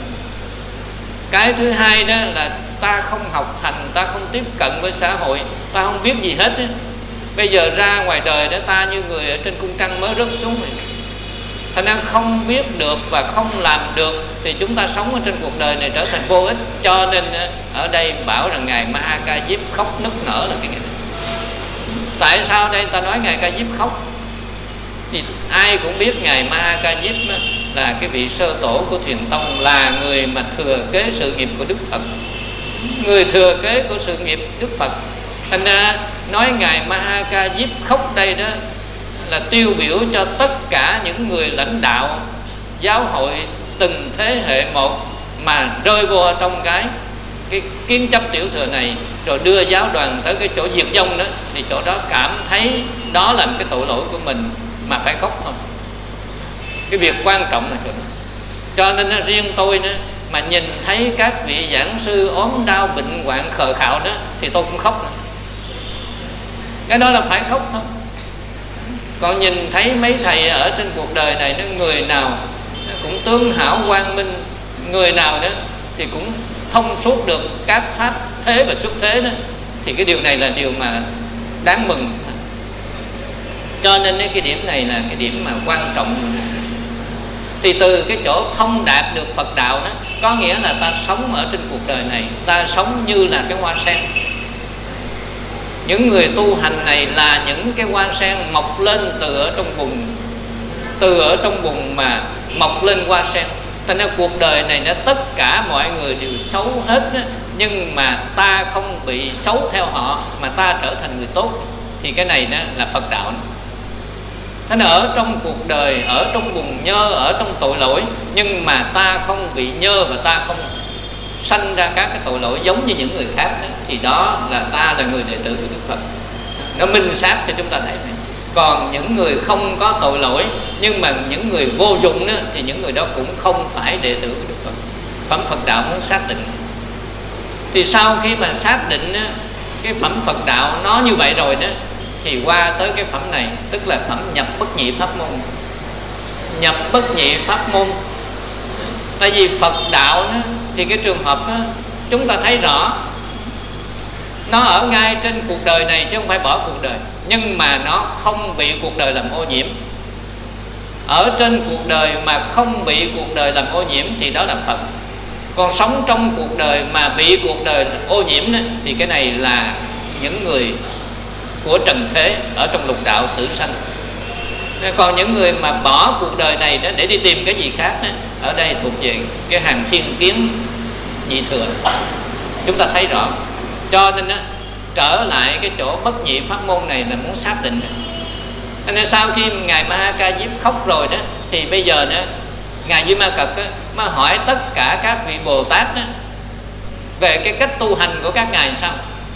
Cái thứ hai đó là ta không học hành, ta không tiếp cận với xã hội, ta không biết gì hết. Bây giờ ra ngoài đời đó, ta như người ở trên cung trăng mới rớt xuống vậy. Thành ra không biết được và không làm được thì chúng ta sống ở trên cuộc đời này trở thành vô ích. Cho nên ở đây bảo rằng Ngài Ma Ha Ca Diếp khóc nức nở là cái này. Tại sao đây ta nói Ngài Ca Diếp khóc? Thì ai cũng biết Ngài Ma Ha Ca Diếp là cái vị sơ tổ của Thiền Tông, là người mà thừa kế sự nghiệp của Đức Phật, người thừa kế của sự nghiệp Đức Phật. Thành ra nói Ngài Ma Ha Ca Diếp khóc đây đó là tiêu biểu cho tất cả những người lãnh đạo giáo hội từng thế hệ một mà rơi vô trong cái cái kiến chấp tiểu thừa này, rồi đưa giáo đoàn tới cái chỗ diệt vong đó, thì chỗ đó cảm thấy đó là một cái tội lỗi của mình mà phải khóc thôi. Cái việc quan trọng là chỗ đó. Cho nên nó, riêng tôi đó, mà nhìn thấy các vị giảng sư ốm đau bệnh hoạn khờ khạo đó thì tôi cũng khóc nữa. Cái đó là phải khóc thôi. Còn nhìn thấy mấy thầy ở trên cuộc đời này đó, người nào cũng tướng hảo quang minh, người nào đó thì cũng thông suốt được các pháp thế và xuất thế đó, thì cái điều này là điều mà đáng mừng. Cho nên cái điểm này là cái điểm mà quan trọng. Thì từ cái chỗ thông đạt được Phật đạo đó, có nghĩa là ta sống ở trên cuộc đời này, ta sống như là cái hoa sen. Những người tu hành này là những cái hoa sen mọc lên từ ở trong bùn, từ ở trong bùn mà mọc lên hoa sen. Thành ra cuộc đời này nó tất cả mọi người đều xấu hết đó, nhưng mà ta không bị xấu theo họ, mà ta trở thành người tốt. Thì cái này đó là Phật đạo. Thế nên ở trong cuộc đời, ở trong bùn nhơ, ở trong tội lỗi, nhưng mà ta không bị nhơ và ta không sanh ra các cái tội lỗi giống như những người khác đó, thì đó là ta là người đệ tử của Đức Phật. Nó minh xác cho chúng ta thấy này. Còn những người không có tội lỗi, nhưng mà những người vô dụng đó, thì những người đó cũng không phải đệ tử của Đức Phật. Phẩm Phật đạo muốn xác định. Thì sau khi mà xác định đó, cái phẩm Phật đạo nó như vậy rồi đó, thì qua tới cái phẩm này, tức là phẩm nhập bất nhị pháp môn. Nhập bất nhị pháp môn. Tại vì Phật đạo đó, thì cái trường hợp đó, chúng ta thấy rõ nó ở ngay trên cuộc đời này chứ không phải bỏ cuộc đời, nhưng mà nó không bị cuộc đời làm ô nhiễm. Ở trên cuộc đời mà không bị cuộc đời làm ô nhiễm thì đó là Phật. Còn sống trong cuộc đời mà bị cuộc đời ô nhiễm đó, thì cái này là những người của trần thế ở trong lục đạo tử sanh. Còn những người mà bỏ cuộc đời này đó để đi tìm cái gì khác đó, ở đây thuộc về cái hàng thiên kiến nhị thừa. Chúng ta thấy rõ. Cho nên đó, trở lại cái chỗ bất nhị pháp môn này là muốn xác định. Nên sau khi Ngài Ma Ha Ca Diếp khóc rồi đó, thì bây giờ đó, Ngài Duy Ma Cật đó, mới hỏi tất cả các vị Bồ Tát đó, về cái cách tu hành của các ngài sao.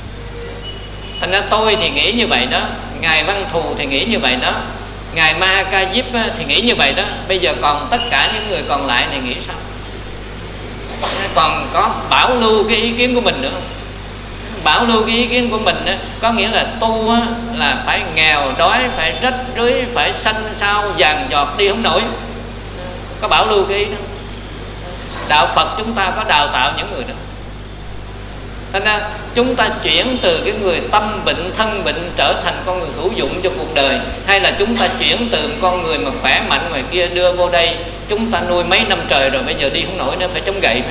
Thành ra tôi thì nghĩ như vậy đó, Ngài Văn Thù thì nghĩ như vậy đó, Ngài Ma Ha Ca Diếp thì nghĩ như vậy đó. Bây giờ còn tất cả những người còn lại này nghĩ sao? Còn có bảo lưu cái ý kiến của mình nữa không? Bảo lưu cái ý kiến của mình đó, có nghĩa là tu á, là phải nghèo đói, phải rách rưới, phải xanh xao vàng giọt đi không nổi. Có bảo lưu cái ý đó. Đạo Phật chúng ta có đào tạo những người đó. Thành ra chúng ta chuyển từ cái người tâm bệnh, thân bệnh trở thành con người hữu dụng cho cuộc đời, hay là chúng ta chuyển từ con người mà khỏe mạnh ngoài kia đưa vô đây, chúng ta nuôi mấy năm trời rồi bây giờ đi không nổi nữa, phải chống gậy.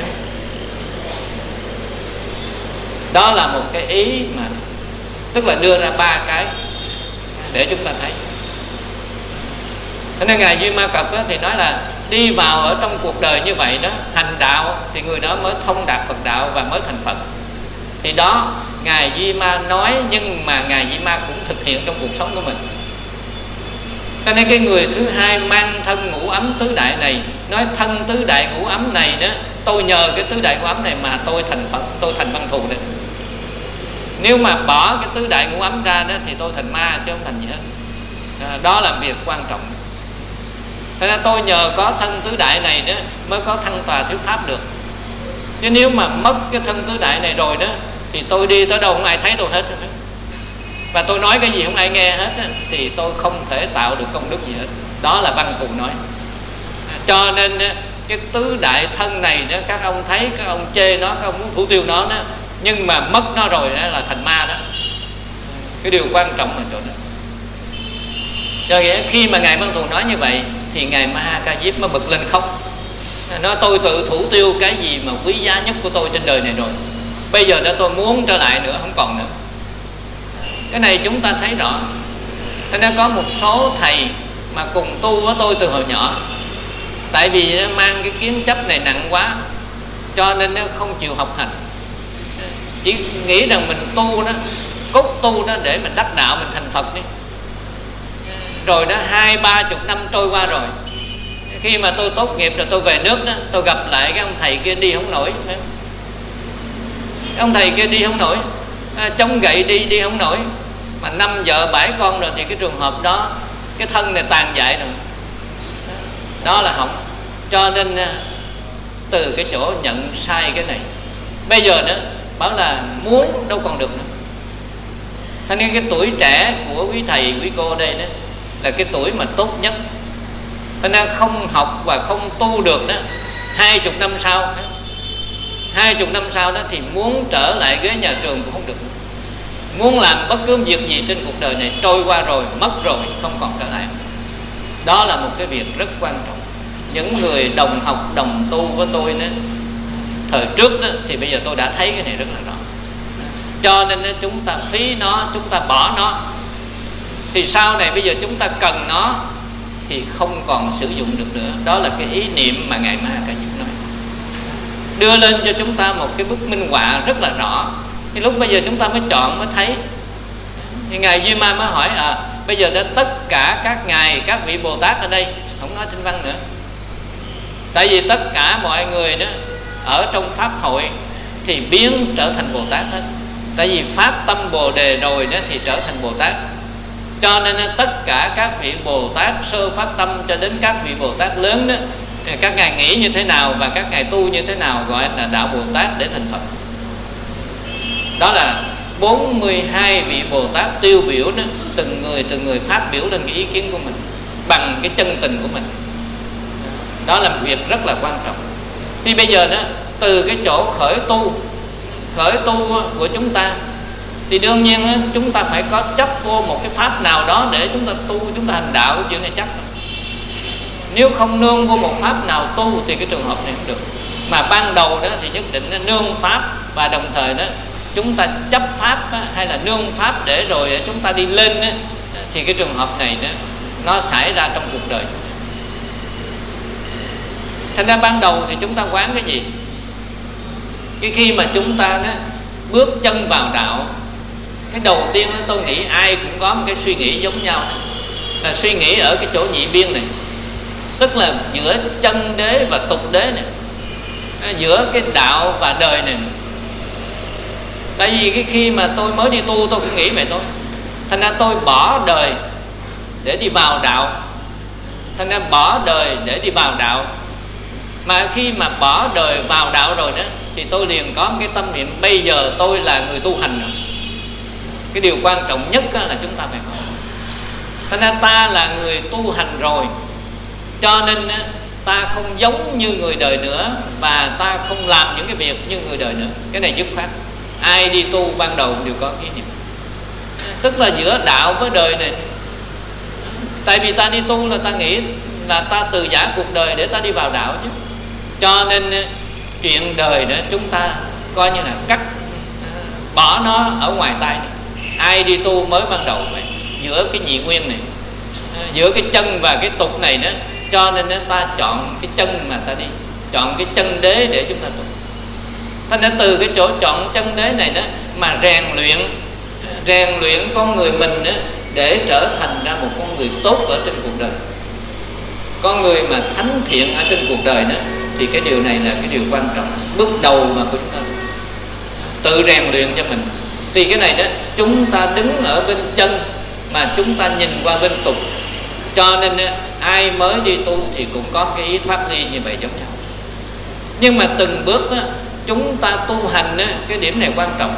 Đó là một cái ý mà tức là đưa ra ba cái để chúng ta thấy. Thế nên Ngài Duy Ma Cật thì nói là đi vào ở trong cuộc đời như vậy đó, hành đạo thì người đó mới thông đạt Phật đạo và mới thành Phật. Thì đó Ngài Duy Ma nói, nhưng mà Ngài Duy Ma cũng thực hiện trong cuộc sống của mình. Cho nên cái người thứ hai mang thân ngũ ấm tứ đại này, nói thân tứ đại ngũ ấm này đó, tôi nhờ cái tứ đại ngũ ấm này mà tôi thành Phật, tôi thành Văn Thù đấy. Nếu mà bỏ cái tứ đại ngũ ấm ra đó thì tôi thành ma chứ không thành gì hết. Đó là việc quan trọng. Thế nên tôi nhờ có thân tứ đại này đó mới có thăng tòa thuyết pháp được. Chứ nếu mà mất cái thân tứ đại này rồi đó thì tôi đi tới đâu không ai thấy tôi hết. Và tôi nói cái gì không ai nghe hết đó, thì tôi không thể tạo được công đức gì hết. Đó là Văn Thù nói. Cho nên cái tứ đại thân này đó, các ông thấy, các ông chê nó, các ông muốn thủ tiêu nó đó, nhưng mà mất nó rồi đó là thành ma đó. Cái điều quan trọng là chỗ đó. Cho nên khi mà Ngài Văn Thù nói như vậy thì Ngài Ma Ca Diếp mới bực lên khóc. Nó tôi tự thủ tiêu cái gì mà quý giá nhất của tôi trên đời này rồi, bây giờ đó tôi muốn trở lại nữa không còn nữa. Cái này chúng ta thấy rõ. Thế nên có một số thầy mà cùng tu với tôi từ hồi nhỏ, tại vì nó mang cái kiến chấp này nặng quá, cho nên nó không chịu học hành, chỉ nghĩ rằng mình tu đó, cốt tu đó để mình đắc đạo, mình thành Phật đi. Rồi đó hai ba chục năm trôi qua rồi, khi mà tôi tốt nghiệp rồi tôi về nước đó, tôi gặp lại cái ông thầy kia đi không nổi. Ông thầy kia đi không nổi, à, chống gậy đi đi không nổi, mà năm vợ bảy con rồi thì cái trường hợp đó, cái thân này tàn dại rồi. Đó là hỏng. Cho nên từ cái chỗ nhận sai cái này, bây giờ nữa bảo là muốn đâu còn được nữa. Thế nên cái tuổi trẻ của quý thầy quý cô đây đó là cái tuổi mà tốt nhất. Thế nên không học và không tu được đó, hai chục năm sau hai chục năm sau đó thì muốn trở lại ghế nhà trường cũng không được. Muốn làm bất cứ việc gì trên cuộc đời này trôi qua rồi, mất rồi, không còn trở lại. Đó là một cái việc rất quan trọng. Những người đồng học, đồng tu với tôi đó, thời trước đó, thì bây giờ tôi đã thấy cái này rất là rõ. Cho nên đó, chúng ta phí nó, chúng ta bỏ nó, thì sau này bây giờ chúng ta cần nó thì không còn sử dụng được nữa. Đó là cái ý niệm mà Ngài Ma Ca Diếp nói, đưa lên cho chúng ta một cái bức minh họa rất là rõ. Thì lúc bây giờ chúng ta mới chọn, mới thấy. Thì Ngài Duy Ma mới hỏi à, bây giờ đã tất cả các ngài, các vị Bồ Tát ở đây, không nói Thanh Văn nữa, tại vì tất cả mọi người đó ở trong Pháp hội thì biến trở thành Bồ Tát hết. Tại vì Pháp tâm Bồ Đề rồi đó thì trở thành Bồ Tát. Cho nên tất cả các vị Bồ Tát sơ Pháp tâm cho đến các vị Bồ Tát lớn đó, các ngài nghĩ như thế nào và các ngài tu như thế nào gọi là đạo Bồ Tát để thành Phật. Đó là bốn mươi hai vị Bồ Tát tiêu biểu đó, từng người từng người phát biểu lên cái ý kiến của mình bằng cái chân tình của mình. Đó là một việc rất là quan trọng. Thì bây giờ đó, từ cái chỗ khởi tu khởi tu của chúng ta thì đương nhiên chúng ta phải có chấp vô một cái pháp nào đó để chúng ta tu, chúng ta hành đạo. Cái chuyện này chắc. Nếu không nương vô một pháp nào tu thì cái trường hợp này không được. Mà ban đầu đó thì nhất định nương pháp, và đồng thời đó chúng ta chấp pháp á, hay là nương pháp để rồi chúng ta đi lên á, thì cái trường hợp này đó nó xảy ra trong cuộc đời. Thành ra ban đầu thì chúng ta quán cái gì? Cái khi mà chúng ta đó bước chân vào đạo, cái đầu tiên đó, tôi nghĩ ai cũng có một cái suy nghĩ giống nhau, là suy nghĩ ở cái chỗ nhị biên này, tức là giữa chân đế và tục đế này, giữa cái đạo và đời này. Tại vì cái khi mà tôi mới đi tu tôi cũng nghĩ vậy thôi. Thành ra tôi bỏ đời để đi vào đạo. Thành ra bỏ đời để đi vào đạo. Mà khi mà bỏ đời vào đạo rồi đó thì tôi liền có một cái tâm niệm bây giờ tôi là người tu hành rồi. Cái điều quan trọng nhất là chúng ta phải có. Thành ra ta là người tu hành rồi, cho nên ta không giống như người đời nữa, và ta không làm những cái việc như người đời nữa. Cái này dứt khoát. Ai đi tu ban đầu đều có cái niệm, tức là giữa đạo với đời này. Tại vì ta đi tu là ta nghĩ là ta từ giã cuộc đời để ta đi vào đạo chứ. Cho nên chuyện đời đó chúng ta coi như là cắt, bỏ nó ở ngoài tay này. Ai đi tu mới ban đầu vậy, giữa cái nhị nguyên này, giữa cái chân và cái tục này đó. Cho nên ta chọn cái chân mà ta đi, chọn cái chân đế để chúng ta tu. Thành ra từ cái chỗ chọn chân đế này đó mà rèn luyện rèn luyện con người mình đó, để trở thành ra một con người tốt ở trên cuộc đời, con người mà thánh thiện ở trên cuộc đời đó. Thì cái điều này là cái điều quan trọng, bước đầu mà của chúng ta tự rèn luyện cho mình. Vì cái này đó chúng ta đứng ở bên chân mà chúng ta nhìn qua bên tục, cho nên ai mới đi tu thì cũng có cái ý thoát ly như vậy giống nhau. Nhưng mà từng bước á, chúng ta tu hành á, cái điểm này quan trọng.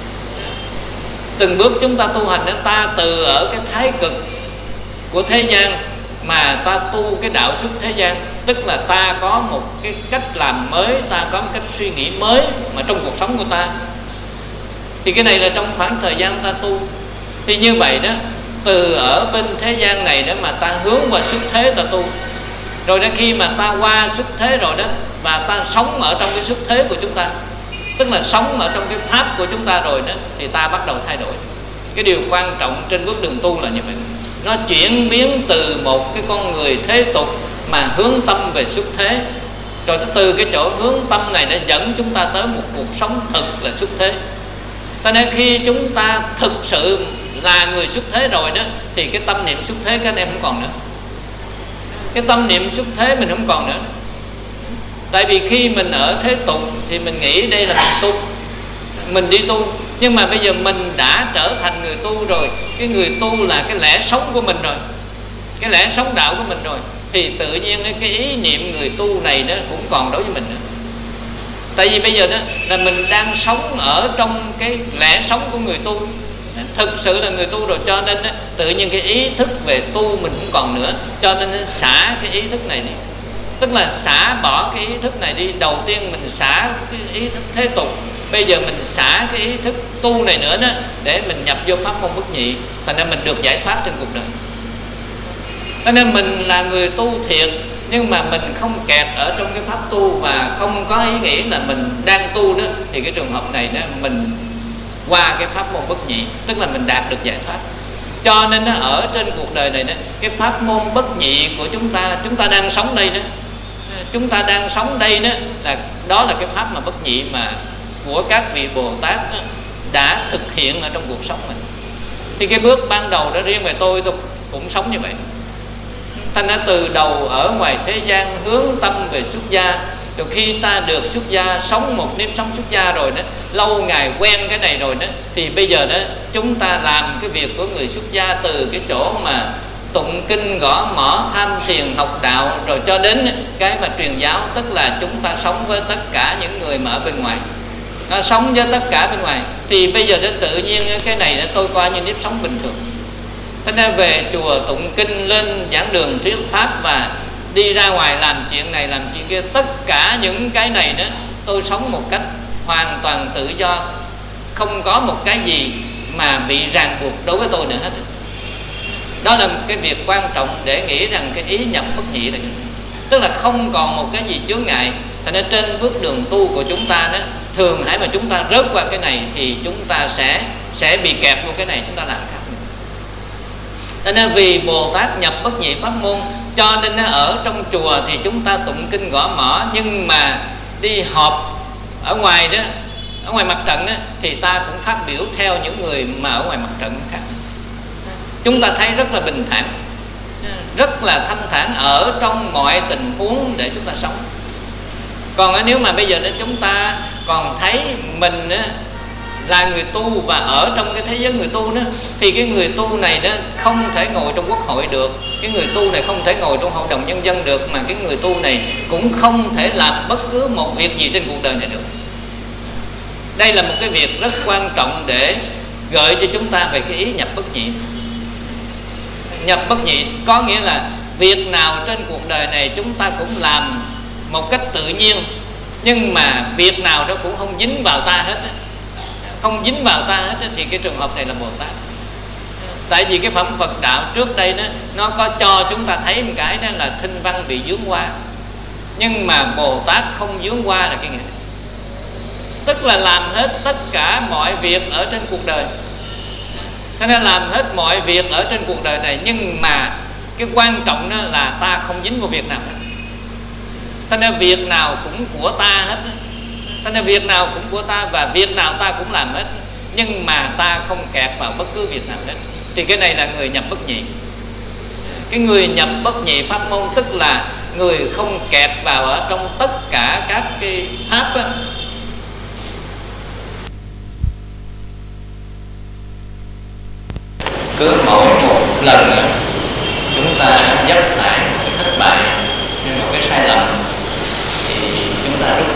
Từng bước chúng ta tu hành á, ta từ ở cái thái cực của thế gian mà ta tu cái đạo xuất thế gian, tức là ta có một cái cách làm mới, ta có một cách suy nghĩ mới mà trong cuộc sống của ta. Thì cái này là trong khoảng thời gian ta tu. Thì như vậy đó, từ ở bên thế gian này đó mà ta hướng vào xuất thế ta tu. Rồi đến khi mà ta qua xuất thế rồi đó, và ta sống ở trong cái xuất thế của chúng ta, tức là sống ở trong cái pháp của chúng ta rồi đó, thì ta bắt đầu thay đổi. Cái điều quan trọng trên bước đường tu là như vậy. Nó chuyển biến từ một cái con người thế tục mà hướng tâm về xuất thế, rồi từ cái chỗ hướng tâm này nó dẫn chúng ta tới một cuộc sống thực là xuất thế. Cho nên khi chúng ta thực sự là người xuất thế rồi đó, thì cái tâm niệm xuất thế các anh em không còn nữa. Cái tâm niệm xuất thế mình không còn nữa. Tại vì khi mình ở thế tục thì mình nghĩ đây là mình tu, mình đi tu. Nhưng mà bây giờ mình đã trở thành người tu rồi, cái người tu là cái lẽ sống của mình rồi, cái lẽ sống đạo của mình rồi, thì tự nhiên cái ý niệm người tu này đó cũng còn đối với mình nữa. Tại vì bây giờ đó là mình đang sống ở trong cái lẽ sống của người tu, thực sự là người tu rồi, cho nên đó, tự nhiên cái ý thức về tu mình không còn nữa. Cho nên xả cái ý thức này đi, tức là xả bỏ cái ý thức này đi. Đầu tiên mình xả cái ý thức thế tục, bây giờ mình xả cái ý thức tu này nữa đó, để mình nhập vô pháp môn bất nhị. Thành ra mình được giải thoát trên cuộc đời. Cho nên mình là người tu thiệt, nhưng mà mình không kẹt ở trong cái pháp tu và không có ý nghĩ là mình đang tu đó, thì cái trường hợp này đó mình qua cái pháp môn bất nhị, tức là mình đạt được giải thoát. Cho nên nó ở trên cuộc đời này đó, cái pháp môn bất nhị của chúng ta, chúng ta đang sống đây đó, chúng ta đang sống đây đó, là đó là cái pháp mà bất nhị mà của các vị Bồ Tát đó, đã thực hiện ở trong cuộc sống mình. Thì cái bước ban đầu đó, riêng về tôi tôi cũng sống như vậy. Thành ra từ đầu ở ngoài thế gian hướng tâm về xuất gia, rồi khi ta được xuất gia, sống một nếp sống xuất gia rồi đó, lâu ngày quen cái này rồi đó, thì bây giờ đó chúng ta làm cái việc của người xuất gia từ cái chỗ mà tụng kinh, gõ mõ, tham thiền, học đạo, rồi cho đến cái mà truyền giáo, tức là chúng ta sống với tất cả những người mà ở bên ngoài, nó sống với tất cả bên ngoài. Thì bây giờ đó tự nhiên cái này đó, tôi coi như nếp sống bình thường. Thế nên về chùa tụng kinh, lên giảng đường thuyết pháp và đi ra ngoài làm chuyện này làm chuyện kia, tất cả những cái này đó tôi sống một cách hoàn toàn tự do, không có một cái gì mà bị ràng buộc đối với tôi nữa hết. Đó là một cái việc quan trọng để nghĩ rằng cái ý nhập bất nhị là như vậy. Tức là không còn một cái gì chướng ngại. Thành nên trên bước đường tu của chúng ta đó, thường hãy mà chúng ta rớt qua cái này thì chúng ta sẽ sẽ bị kẹp vô cái này, chúng ta làm khác. Cho nên vì Bồ Tát nhập bất nhị pháp môn, cho nên ở trong chùa thì chúng ta tụng kinh gõ mõ, nhưng mà đi họp ở ngoài đó, ở ngoài mặt trận đó, thì ta cũng phát biểu theo những người mà ở ngoài mặt trận khác. Chúng ta thấy rất là bình thản, rất là thanh thản ở trong mọi tình huống để chúng ta sống. Còn nếu mà bây giờ đó chúng ta còn thấy mình là người tu và ở trong cái thế giới người tu đó, thì cái người tu này đó không thể ngồi trong quốc hội được, cái người tu này không thể ngồi trong hội đồng nhân dân được, mà cái người tu này cũng không thể làm bất cứ một việc gì trên cuộc đời này được. Đây là một cái việc rất quan trọng để gợi cho chúng ta về cái ý nhập bất nhị. Nhập bất nhị có nghĩa là việc nào trên cuộc đời này chúng ta cũng làm một cách tự nhiên, nhưng mà việc nào đó cũng không dính vào ta hết, không dính vào ta hết, thì cái trường hợp này là Bồ Tát. Tại vì cái phẩm Phật đạo trước đây đó, nó có cho chúng ta thấy một cái đó là thinh văn bị vướng qua, nhưng mà Bồ Tát không vướng qua là cái nghĩa, tức là làm hết tất cả mọi việc ở trên cuộc đời. Cho nên làm hết mọi việc ở trên cuộc đời này, nhưng mà cái quan trọng đó là ta không dính vào việc nào hết. Cho nên việc nào cũng của ta hết. Cho nên việc nào cũng của ta và việc nào ta cũng làm hết, nhưng mà ta không kẹt vào bất cứ việc nào hết. Thì cái này là người nhập bất nhị. Cái người nhập bất nhị pháp môn tức là người không kẹt vào ở trong tất cả các cái pháp đó. Cứ mỗi một lần chúng ta dấp phải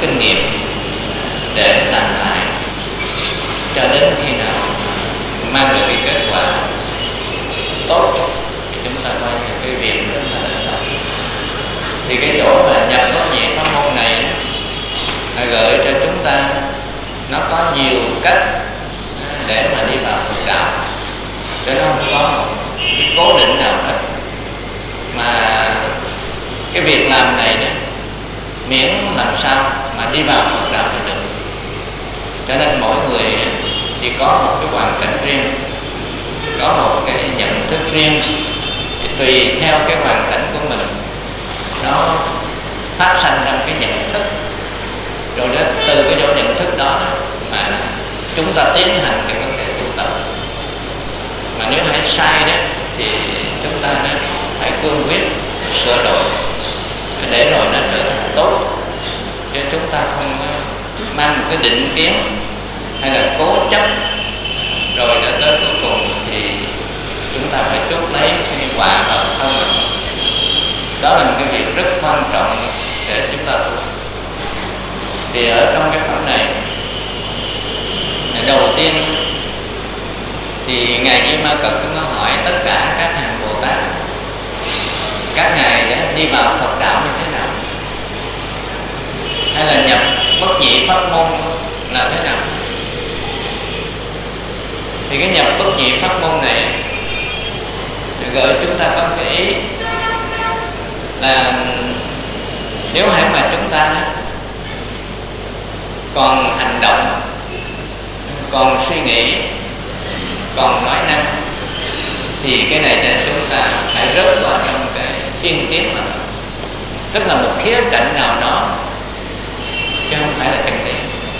kinh nghiệm để làm lại, cho đến khi nào mang được cái kết quả tốt thì chúng ta coi như cái việc đó là đã xong. Thì cái chỗ mà nhập bất nhị pháp môn này là gợi cho chúng ta nó có nhiều cách để mà đi vào Phật đạo, cho nó không có một cái cố định nào hết, mà cái việc làm này đó miễn làm sao mà đi vào Phật đạo thì được. Cho nên mỗi người chỉ có một cái hoàn cảnh riêng, có một cái nhận thức riêng, thì tùy theo cái hoàn cảnh của mình nó phát sinh ra cái nhận thức, rồi đó từ cái chỗ nhận thức đó mà chúng ta tiến hành cái vấn đề tu tập. Mà nếu hãy sai đó thì chúng ta phải cương quyết sửa đổi để rồi nó trở thành tốt, chứ chúng ta không mang một cái định kiến hay là cố chấp rồi đã tới cuối cùng thì chúng ta phải chuốc lấy cái quả ở thân mình. Đó là một cái việc rất quan trọng để chúng ta tu. Thì ở trong cái phẩm này, đầu tiên thì Ngài Di Ma Cật cũng có hỏi tất cả các hàng Bồ Tát, các ngài đã đi vào Phật đạo như thế nào, hay là nhập bất nhị pháp môn là thế nào. Thì cái nhập bất nhị pháp môn này gợi chúng ta có cái ý là nếu hãy mà chúng ta còn hành động, còn suy nghĩ, còn nói năng, thì cái này để chúng ta phải rớt vào trong cái thiên kiến mà thôi, tức là một khía cạnh nào đó chứ không phải là chân lý.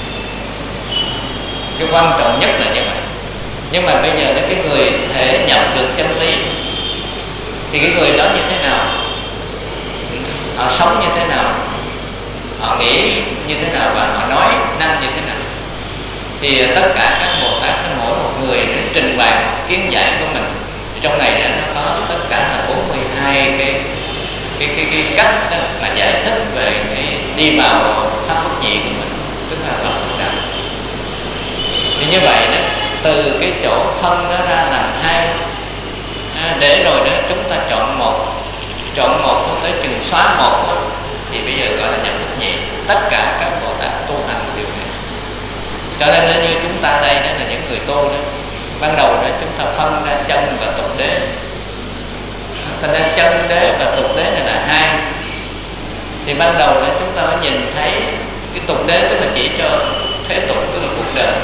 Cái quan trọng nhất là như vậy. Nhưng mà bây giờ nếu cái người thể nhập được chân lý thì cái người đó như thế nào, họ sống như thế nào, họ nghĩ như thế nào và họ nói năng như thế nào, thì tất cả các Bồ Tát, mỗi một người để trình bày kiến giải của mình. Trong này nó có tất cả là bốn mươi hai cái cái cái cái cách đó mà giải thích về cái đi vào pháp bất nhị của mình, tức là vào Phật đạo. Thì như vậy đó, từ cái chỗ phân nó ra làm hai, để rồi đó chúng ta chọn một, chọn một tới chừng xóa một đó, thì bây giờ gọi là nhập bất nhị. Tất cả các Bồ Tát tu hành điều này. Cho nên nếu như chúng ta đây đó là những người tu đó, ban đầu đó chúng ta phân ra chân và tục đế. Thành ra chân đế và tục đế này là hai. Thì ban đầu đó chúng ta mới nhìn thấy cái tục đế tức là chỉ cho thế tục, tức là cuộc đời,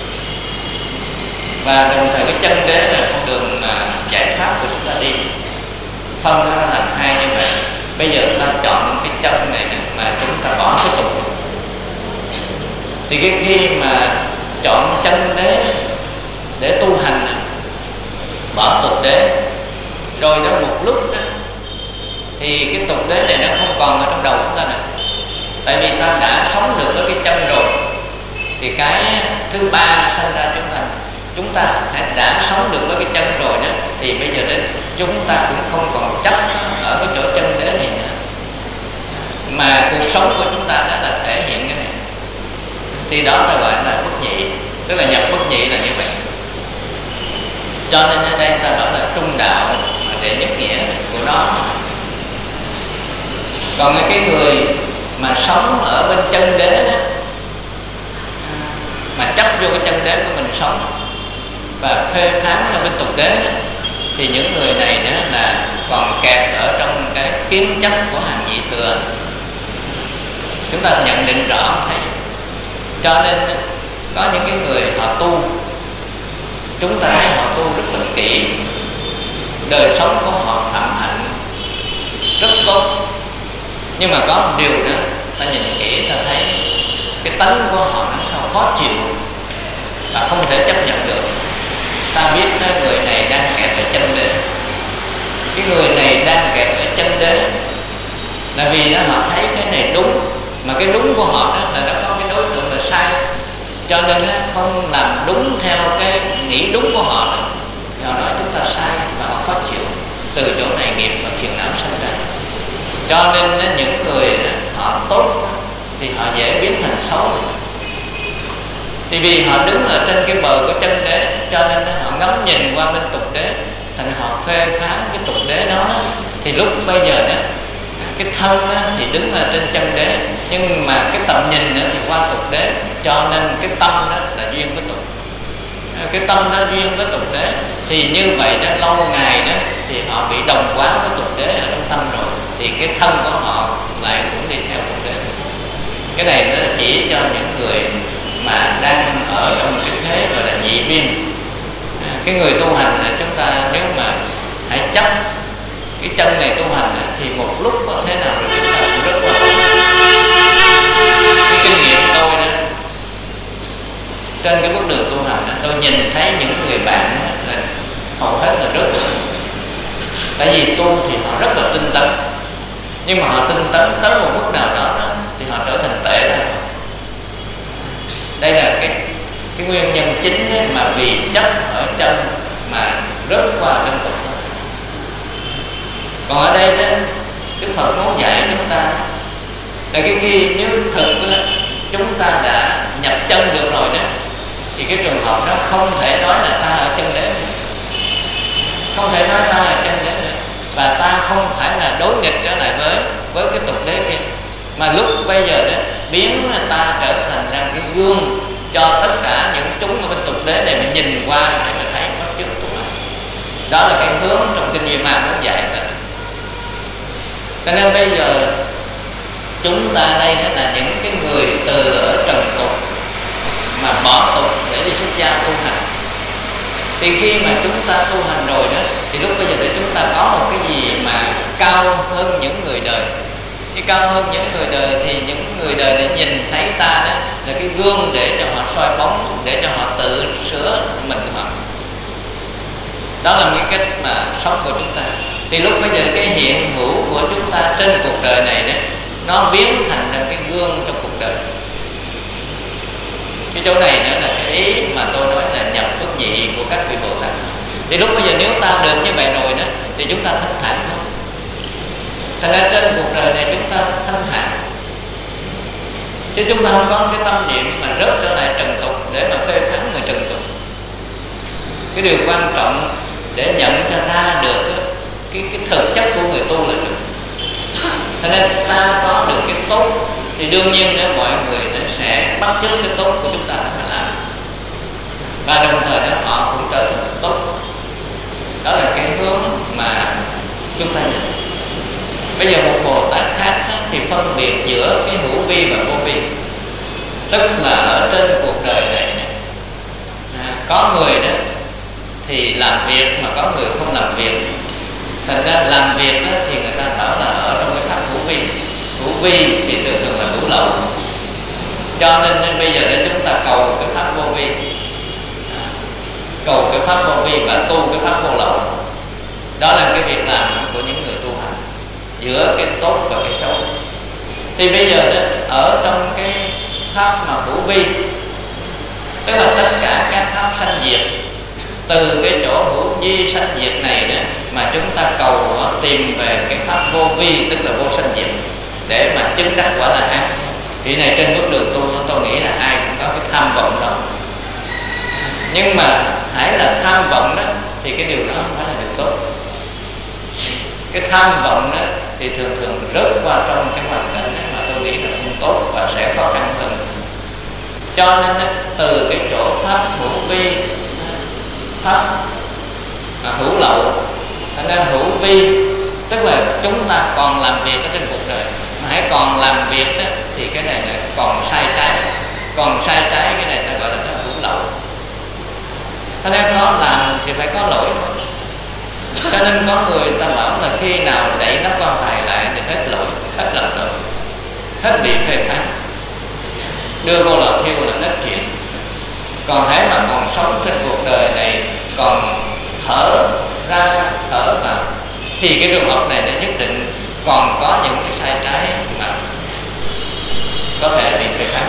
và đồng thời cái chân đế là con đường mà giải thoát của chúng ta đi. Phân nó làm hai như vậy. Bây giờ ta chọn cái chân này nè, mà chúng ta bỏ cái tục. Thì cái khi mà chọn chân đế để tu hành, bỏ tục đế, rồi đó một lúc đó thì cái tục đế này nó không còn ở trong đầu chúng ta nữa. Tại vì ta đã sống được với cái chân rồi, thì cái thứ ba sinh ra chúng ta, chúng ta đã sống được với cái chân rồi đó, thì bây giờ đến chúng ta cũng không còn chấp ở cái chỗ chân đế này nữa, mà cuộc sống của chúng ta đã là thể hiện cái này. Thì đó ta gọi là bất nhị, tức là nhập bất nhị là như vậy. Cho nên ở đây ta bảo là trung đạo mà đệ nhất nghĩa của nó. Còn cái người mà sống ở bên chân đế đó, mà chấp vô cái chân đế của mình sống và phê phán cho cái tục đế đó, thì những người này đó là còn kẹt ở trong cái kiến chấp của hàng nhị thừa. Chúng ta nhận định rõ thấy. Cho nên có những cái người họ tu, chúng ta thấy họ tu rất là kỹ, đời sống của họ phạm hạnh rất tốt, nhưng mà có một điều đó ta nhìn kỹ ta thấy cái tánh của họ nó sao khó chịu và không thể chấp nhận được. Ta biết đó, người này đang kẹt ở chân đế, cái người này đang kẹt ở chân đế là vì đó họ thấy cái này đúng, mà cái đúng của họ đó là nó có cái đối tượng là sai, cho nên nó không làm đúng theo cái nghĩ đúng của họ đó. Họ nói chúng ta sai và họ khó chịu, từ chỗ này nghiệp và phiền não sinh ra. Cho nên những người họ tốt thì họ dễ biến thành xấu. Thì vì họ đứng ở trên cái bờ của chân đế, cho nên họ ngắm nhìn qua bên tục đế, thành họ phê phán cái tục đế đó. Thì lúc bây giờ đó, cái thân đó thì đứng ở trên chân đế, nhưng mà cái tầm nhìn đó thì qua tục đế, cho nên cái tâm đó là duyên với tục. Cái tâm đó duyên với tục đế, thì như vậy đó lâu ngày đó thì họ bị đồng hóa với tục đế ở trong tâm rồi, thì cái thân của họ lại cũng đi theo tục đế. Cái này nó là chỉ cho những người mà đang ở trong cái thế gọi là nhị biên. Cái người tu hành là chúng ta nếu mà hãy chấp cái chân này tu hành thì một lúc có thế nào rồi chúng ta cũng rất là cái kinh nghiệm tôi đó, trên cái bước đường tu hành tôi nhìn thấy những người bạn là hầu hết là rất là, tại vì tu thì họ rất là tinh tấn, nhưng mà họ tinh tấn tới một mức nào đó, đó thì họ trở thành tệ ra. Đây là cái cái nguyên nhân chính ấy, mà vì chấp ở chân mà rớt qua liên tục. Còn ở đây đó, Đức Phật muốn dạy chúng ta là cái khi nếu thực đó, chúng ta đã nhập chân được rồi đó, thì cái trường hợp đó không thể nói là ta ở chân đế nữa, không thể nói ta ở chân đế nữa, và ta không phải là đối nghịch trở lại với với cái tục đế kia, mà lúc bây giờ đó biến ta trở thành ra cái gương cho tất cả những chúng ở bên tục đế để mình nhìn qua để mà thấy nó trước của mình. Đó là cái hướng trong kinh Duy Ma muốn dạy ta. Cho nên bây giờ chúng ta đây đó là những cái người từ ở trần tục mà bỏ tục để đi xuất gia tu hành. Thì khi mà chúng ta tu hành rồi đó, thì lúc bây giờ thì chúng ta có một cái gì mà cao hơn những người đời. Cái cao hơn những người đời thì những người đời để nhìn thấy ta đó là cái gương để cho họ soi bóng, để cho họ tự sửa mình họ. Đó là cái cách mà sống của chúng ta. Thì lúc bây giờ cái hiện hữu của chúng ta trên cuộc đời này đó, nó biến thành ra cái gương trong cuộc đời. Cái chỗ này nữa là cái ý mà tôi nói là nhập bất nhị của các vị Bồ Tát. Thì lúc bây giờ nếu ta được như vậy rồi đó, thì chúng ta thanh thản thôi. Thành ra trên cuộc đời này chúng ta thanh thản, chứ chúng ta không có cái tâm niệm mà rớt trở lại trần tục để mà phê phán người trần tục. Cái điều quan trọng để nhận cho ra được cái, cái thực chất của người tu là được. Thành nên ta có được cái tốt thì đương nhiên đó mọi người nó sẽ bắt chước cái tốt của chúng ta để mà làm, và đồng thời đó họ cũng trở thành tốt. Đó là cái hướng mà chúng ta nhìn. Bây giờ một Bồ Tát khác thì phân biệt giữa cái hữu vi và vô vi. Tức là ở trên cuộc đời này, này à, có người đó thì làm việc mà có người không làm việc. Thành ra làm việc đó, thì người ta bảo là ở trong cái pháp hữu vi. Hữu vi thì thường thường là hữu lậu. Cho nên, nên bây giờ để chúng ta cầu cái pháp vô vi, à, cầu cái pháp vô vi và tu cái pháp vô lậu. Đó là cái việc làm của những người tu hành giữa cái tốt và cái xấu. Thì bây giờ đó, ở trong cái pháp mà hữu vi, tức là tất cả các pháp sanh diệt, từ cái chỗ hữu vi sanh diệt này đó mà chúng ta cầu tìm về cái pháp vô vi, tức là vô sanh diệt, để mà chứng đắc quả là an. Thì này trên bước đường tu tôi nghĩ là ai cũng có cái tham vọng đó. Nhưng mà hãy là tham vọng đó thì cái điều đó không phải là điều tốt. Cái tham vọng đó thì thường thường rớt qua trong cái hoàn cảnh mà tôi nghĩ là không tốt và sẽ khó khăn hơn. Cho nên đó, từ cái chỗ pháp hữu vi, pháp mà hữu lậu, thành ra hữu vi tức là chúng ta còn làm việc ở trên cuộc đời, mà hãy còn làm việc đó thì cái này là còn sai trái, còn sai trái cái này ta gọi là nó hữu lậu. Thế nên nó làm thì phải có lỗi thôi. Cho nên có người ta bảo là khi nào đẩy nắp quan tài lại thì hết lỗi, hết lầm lỗi, hết bị phê phán, đưa vô lò thiêu là hết chuyện. Còn hãy mà còn sống trên cuộc đời này, còn thở ra thở vào, thì cái trường hợp này nó nhất định còn có những cái sai trái mà có thể bị phê phán.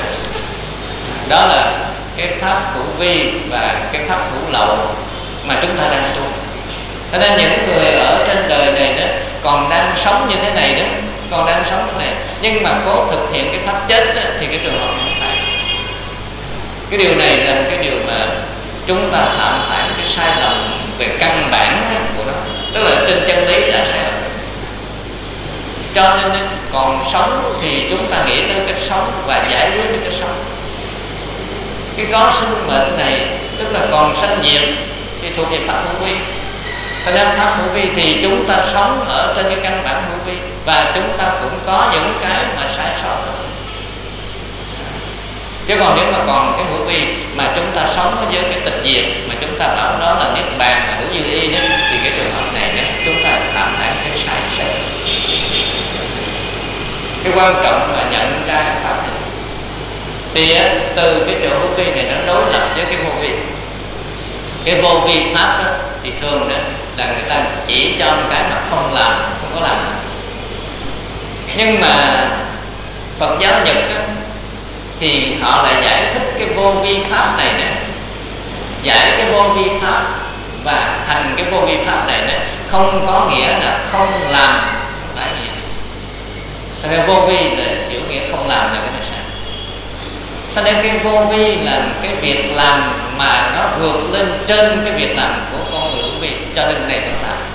Đó là cái pháp hữu vi và cái pháp hữu lậu mà chúng ta đang tu. Cho nên những người ở trên đời này đó còn đang sống như thế này đó, còn đang sống cái này, nhưng mà cố thực hiện cái pháp chết đó, thì cái trường hợp này không phải. Cái điều này là một cái điều mà chúng ta phạm phải cái sai lầm về căn bản của nó, tức là trên chân lý đã sai lầm. Cho nên còn sống thì chúng ta nghĩ tới cách sống và giải quyết cái cách sống. Cái có sinh mệnh này tức là còn sanh diệt thì thuộc về pháp hữu vi. Cho nên pháp hữu vi thì chúng ta sống ở trên cái căn bản hữu vi, và chúng ta cũng có những cái mà sai sót. Chứ còn nếu mà còn cái hữu vi mà chúng ta sống với cái tịch diệt mà chúng ta bảo đó là niết bàn, là hữu như y đó, thì cái trường hợp này nếu chúng ta phạm phải cái sai sai. Cái quan trọng là nhận ra cái pháp này. Thì từ cái chỗ hữu vi này nó đối lập với cái vô vi. Cái vô vi pháp đó, thì thường đó là người ta chỉ cho cái mà không làm, không có làm nữa. Nhưng mà Phật giáo Nhật đó, thì họ lại giải thích cái vô vi pháp này nè, giải cái vô vi pháp và thành cái vô vi pháp này nè, không có nghĩa là không làm cái gì. Thật ra vô vi là hiểu nghĩa không làm là cái này sao? Cho nên cái vô vi là cái việc làm mà nó vượt lên trên cái việc làm của con người hữu vi, cho nên này vẫn làm.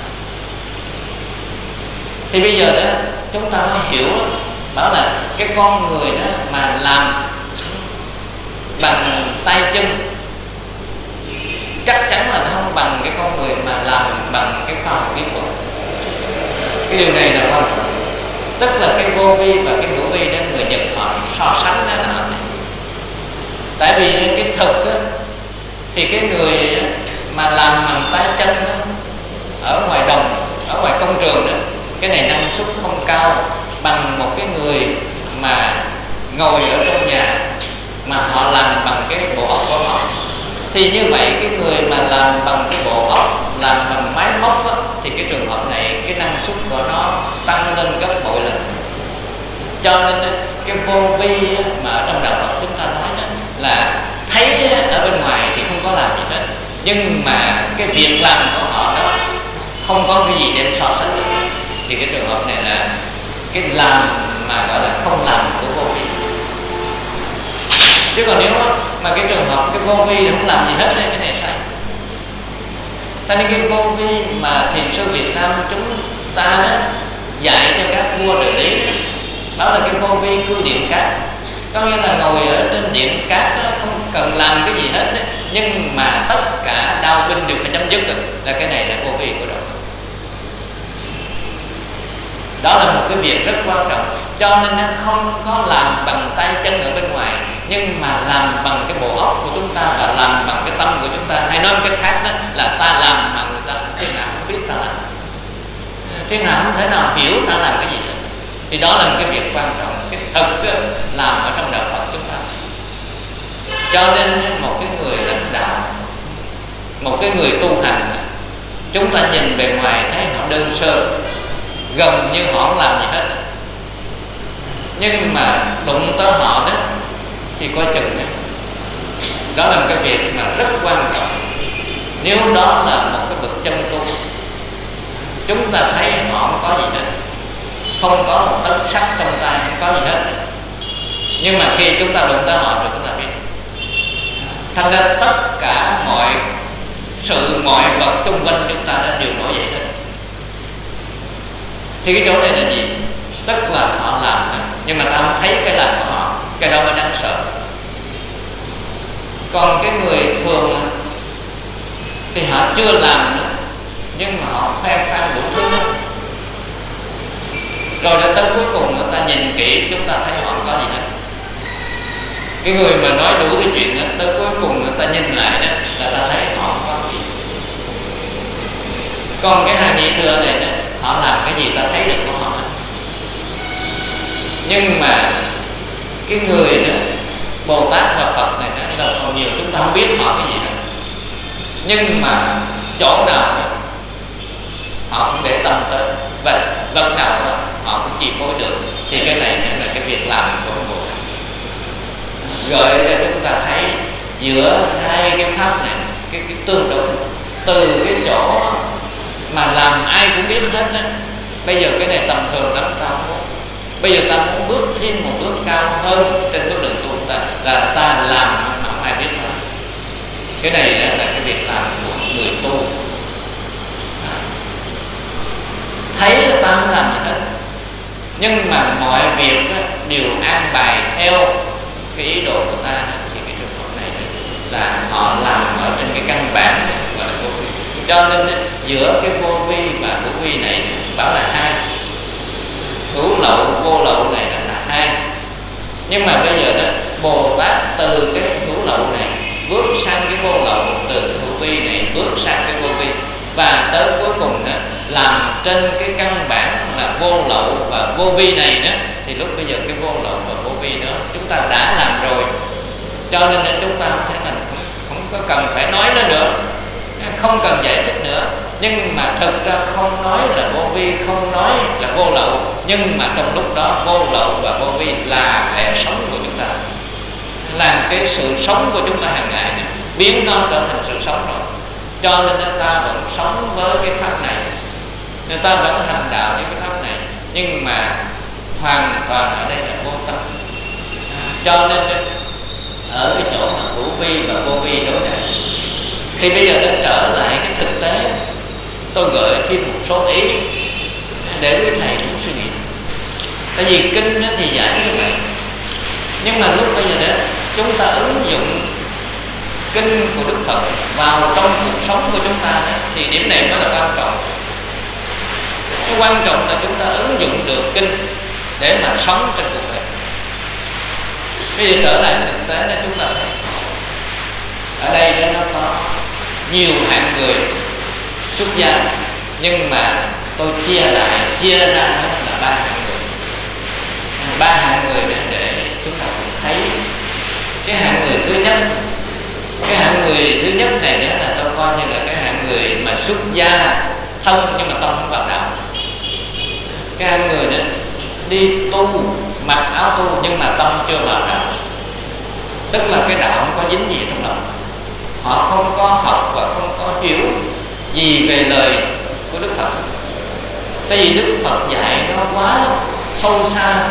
Thì bây giờ đó chúng ta mới hiểu đó là cái con người đó mà làm bằng tay chân chắc chắn là nó không bằng cái con người mà làm bằng cái khoa học kỹ thuật. Cái điều này là quan trọng. Tức là cái vô vi và cái hữu vi đó người Nhật họ so sánh đó là họ thấy. Tại vì cái thực đó, thì cái người mà làm bằng tay chân đó, ở ngoài đồng, ở ngoài công trường đó, cái này năng suất không cao bằng một cái người mà ngồi ở trong nhà mà họ làm bằng cái bộ óc của họ. Thì như vậy cái người mà làm bằng cái bộ óc, làm bằng máy móc đó, thì cái trường hợp này cái năng suất của nó tăng lên gấp bội lần. Cho nên cái vô vi mà ở trong đạo Phật chúng ta nói đó là thấy ở bên ngoài thì không có làm gì hết, nhưng mà cái việc làm của họ đó không có cái gì đem so sánh được. Thì cái trường hợp này là cái làm mà gọi là không làm của vô vi. Chứ còn nếu mà cái trường hợp cái vô vi không làm gì hết thì cái này sai. Cho nên cái vô vi mà thiền sư Việt Nam chúng ta đó dạy cho các vua đại lý đó, đó là cái vô vi cưa điện cát. Có nghĩa là ngồi ở trên điện cát đó, không cần làm cái gì hết đó, nhưng mà tất cả đao binh đều phải chấm dứt được. Là cái này là vô vi của đạo. Đó là một cái việc rất quan trọng. Cho nên nó không có làm bằng tay chân ở bên ngoài, nhưng mà làm bằng cái bộ óc của chúng ta và làm bằng cái tâm của chúng ta. Hay nói một cách khác đó là ta làm mà người ta thiên hạ không biết ta làm, thiên hạ không thể nào hiểu ta làm cái gì hết. Thì đó là một cái việc quan trọng, cái thực làm ở trong đạo Phật chúng ta. Cho nên một cái người lãnh đạo, một cái người tu hành, chúng ta nhìn bề ngoài thấy họ đơn sơ, gần như họ không làm gì hết, nhưng mà đụng tới họ đó thì coi chừng đó. Đó là một cái việc mà rất quan trọng. Nếu đó là một cái bậc chân tu, chúng ta thấy họ không có gì hết, không có một tấc sắt trong tay, không có gì hết, nhưng mà khi chúng ta đụng tới họ rồi chúng ta biết. Thành ra tất cả mọi sự, mọi vật xung quanh chúng ta đã đều nổi dậy hết. Thì cái chỗ này là gì? Tức là họ làm đó, nhưng mà ta không thấy cái làm của họ. Cái đó mới đáng sợ. Còn cái người thường thì họ chưa làm nữa, nhưng mà họ khoe khoang đủ thứ hết. Rồi đến tới cuối cùng người ta nhìn kỹ, chúng ta thấy họ không có gì hết. Cái người mà nói đủ cái chuyện đó, tới cuối cùng người ta nhìn lại đó là ta thấy họ không có gì. Còn cái hai nhị thừa này đó, họ làm cái gì ta thấy được của họ hết. Nhưng mà cái người đó, Bồ Tát và Phật này đó, là phần nhiều chúng ta không biết họ cái gì hết. Nhưng mà chỗ nào đó họ cũng để tâm tới, và vật nào đó họ cũng chi phối được. Thì cái này là cái việc làm của Bồ Tát, gợi cho chúng ta thấy giữa hai cái pháp này cái, cái tương đối. Từ cái chỗ mà làm ai cũng biết hết đó, bây giờ cái này tầm thường lắm ta không có. Bây giờ ta muốn bước thêm một bước cao hơn trên bước đường tu ta, là ta làm mà không ai biết ta. Cái này là cái việc làm của người tu. À, thấy ta không làm gì hết, nhưng mà mọi việc đều an bài theo cái ý đồ của ta, thì cái trường hợp này là họ làm ở trên cái căn bản gọi là vô vi. Cho nên giữa cái vô vi và hữu vi này bảo là hai, hữu lậu vô lậu này là hai. Nhưng mà bây giờ đó Bồ Tát từ cái hữu lậu này bước sang cái vô lậu, từ cái hữu vi này bước sang cái vô vi, và tới cuối cùng đó làm trên cái căn bản là vô lậu và vô vi này đó, thì lúc bây giờ cái vô lậu và vô vi đó chúng ta đã làm rồi. Cho nên là chúng ta không thể nào không có cần phải nói nó nữa, không cần giải thích nữa. Nhưng mà thực ra không nói là vô vi, không nói là vô lậu, nhưng mà trong lúc đó vô lậu và vô vi là lẽ sống của chúng ta, làm cái sự sống của chúng ta hàng ngày này, biến nó trở thành sự sống rồi. Cho nên ta vẫn sống với cái pháp này, người ta vẫn hành đạo với cái pháp này, nhưng mà hoàn toàn ở đây là vô tâm. Cho nên ở cái chỗ mà hữu vi và vô vi đối này, thì bây giờ đến trở lại cái thực tế, tôi gợi thêm một số ý để quý thầy cũng suy nghĩ. Tại vì kinh thì giải như vậy, nhưng mà lúc bây giờ đó chúng ta ứng dụng kinh của Đức Phật vào trong cuộc sống của chúng ta đó, thì điểm này mới là quan trọng. Cái quan trọng là chúng ta ứng dụng được kinh để mà sống trên cuộc đời. Bây giờ trở lại thực tế là chúng ta thấy ở đây đó nó có nhiều hạng người xuất gia, nhưng mà tôi chia lại chia ra đó là ba hạng người. Ba hạng người để, để chúng ta cùng thấy. Cái hạng người thứ nhất, cái hạng người thứ nhất này đó là tôi coi như là cái hạng người mà xuất gia thân nhưng mà tâm không vào đạo. Cái hạng người đó đi tu, mặc áo tu nhưng mà tâm chưa vào đạo, tức là cái đạo không có dính gì trong lòng. Họ không có học và không có hiểu gì về lời của Đức Phật. Tại vì Đức Phật dạy nó quá sâu xa,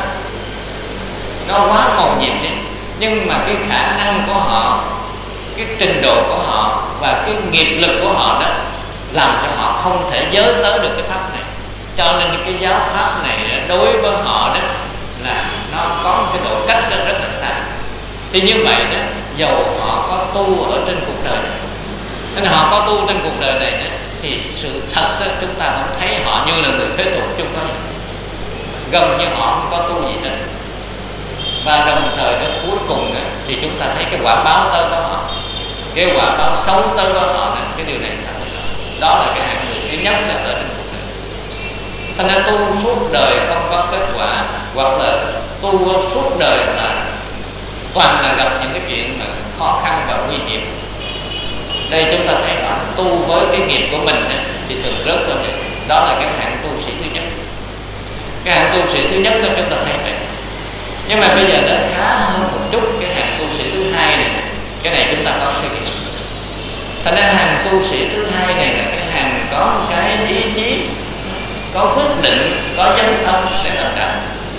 nó quá màu nhiệm chứ. Nhưng mà cái khả năng của họ, cái trình độ của họ và cái nghiệp lực của họ đó làm cho họ không thể giới tới được cái pháp này. Cho nên cái giáo pháp này đối với họ đó là nó có một cái độ cách rất, rất là xa. Thì như vậy đó, dầu họ có tu ở trên cuộc đời này, nên họ có tu trên cuộc đời này đó, thì sự thật đó, chúng ta vẫn thấy họ như là người thế tục chung có gì. Gần như họ không có tu gì hết. Và đồng thời đó, cuối cùng đó, thì chúng ta thấy cái quả báo tới với họ, cái quả báo xấu tới với họ này, cái điều này chúng ta thấy đó. Đó là cái hạng người thứ nhất là ở trên cuộc đời. Thành ra tu suốt đời không có kết quả, hoặc là tu suốt đời mà toàn là gặp những cái chuyện mà khó khăn và nguy hiểm. Đây chúng ta thấy rõ là tu với cái nghiệp của mình ấy, thì thường rất là nhiều. Đó là cái hạng tu sĩ thứ nhất. Cái hạng tu sĩ thứ nhất đó chúng ta thấy vậy. Nhưng mà bây giờ nó khá hơn một chút cái hạng tu sĩ thứ hai này. Cái này chúng ta có suy nghĩ. Thành ra hàng tu sĩ thứ hai này là cái hàng có một cái ý chí, có quyết định, có dấn thân để làm đạo.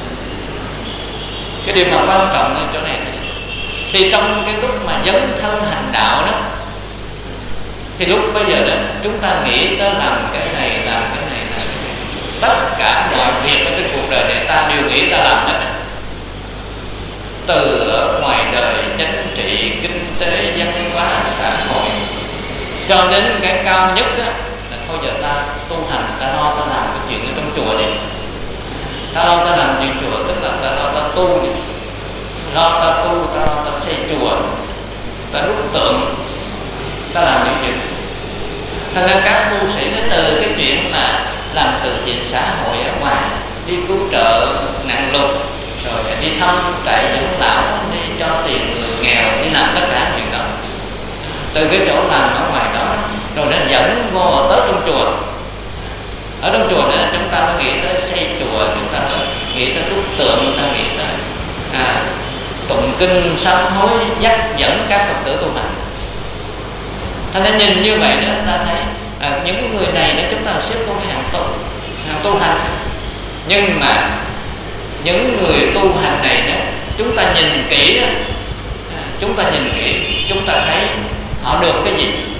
Cái điều mà quan trọng ở chỗ này thì, thì trong cái lúc mà dấn thân hành đạo đó, thì lúc bây giờ đó chúng ta nghĩ tới làm cái này, làm cái này, làm cái này. Tất cả mọi việc ở trên cuộc đời này ta đều nghĩ ta làm hết. Từ ở ngoài đời, chính trị, kinh tế, văn hóa, xã hội, cho đến cái cao nhất đó, là thôi giờ ta tu hành, ta lo ta làm cái chuyện ở trong chùa đi. Ta lo ta làm chuyện chùa, tức là ta lo ta tu đi. Lo ta tu, ta lo ta xây chùa, ta đúc tượng, ta làm những chuyện này. Thành ra các tu sĩ nó từ cái chuyện mà làm từ thiện xã hội ở ngoài, đi cứu trợ nạn lụt, rồi đi thăm trại dưỡng lão, đi cho tiền người nghèo, đi làm tất cả chuyện đó. Từ cái chỗ làm ở ngoài đó, rồi nó dẫn vô tới trong chùa. Ở trong chùa đó chúng ta mới nghĩ tới xây chùa, chúng ta mới nghĩ tới đúc tượng, chúng ta nghĩ tới à, tụng kinh sám hối, dắt dẫn các Phật tử tu hành. Thành ra nhìn như vậy đó, ta thấy à, những cái người này đó chúng ta xếp vào cái hàng tu, hàng tu hành. Nhưng mà những người tu hành này đó, chúng ta nhìn kỹ, chúng ta nhìn kỹ, chúng ta thấy họ được cái gì?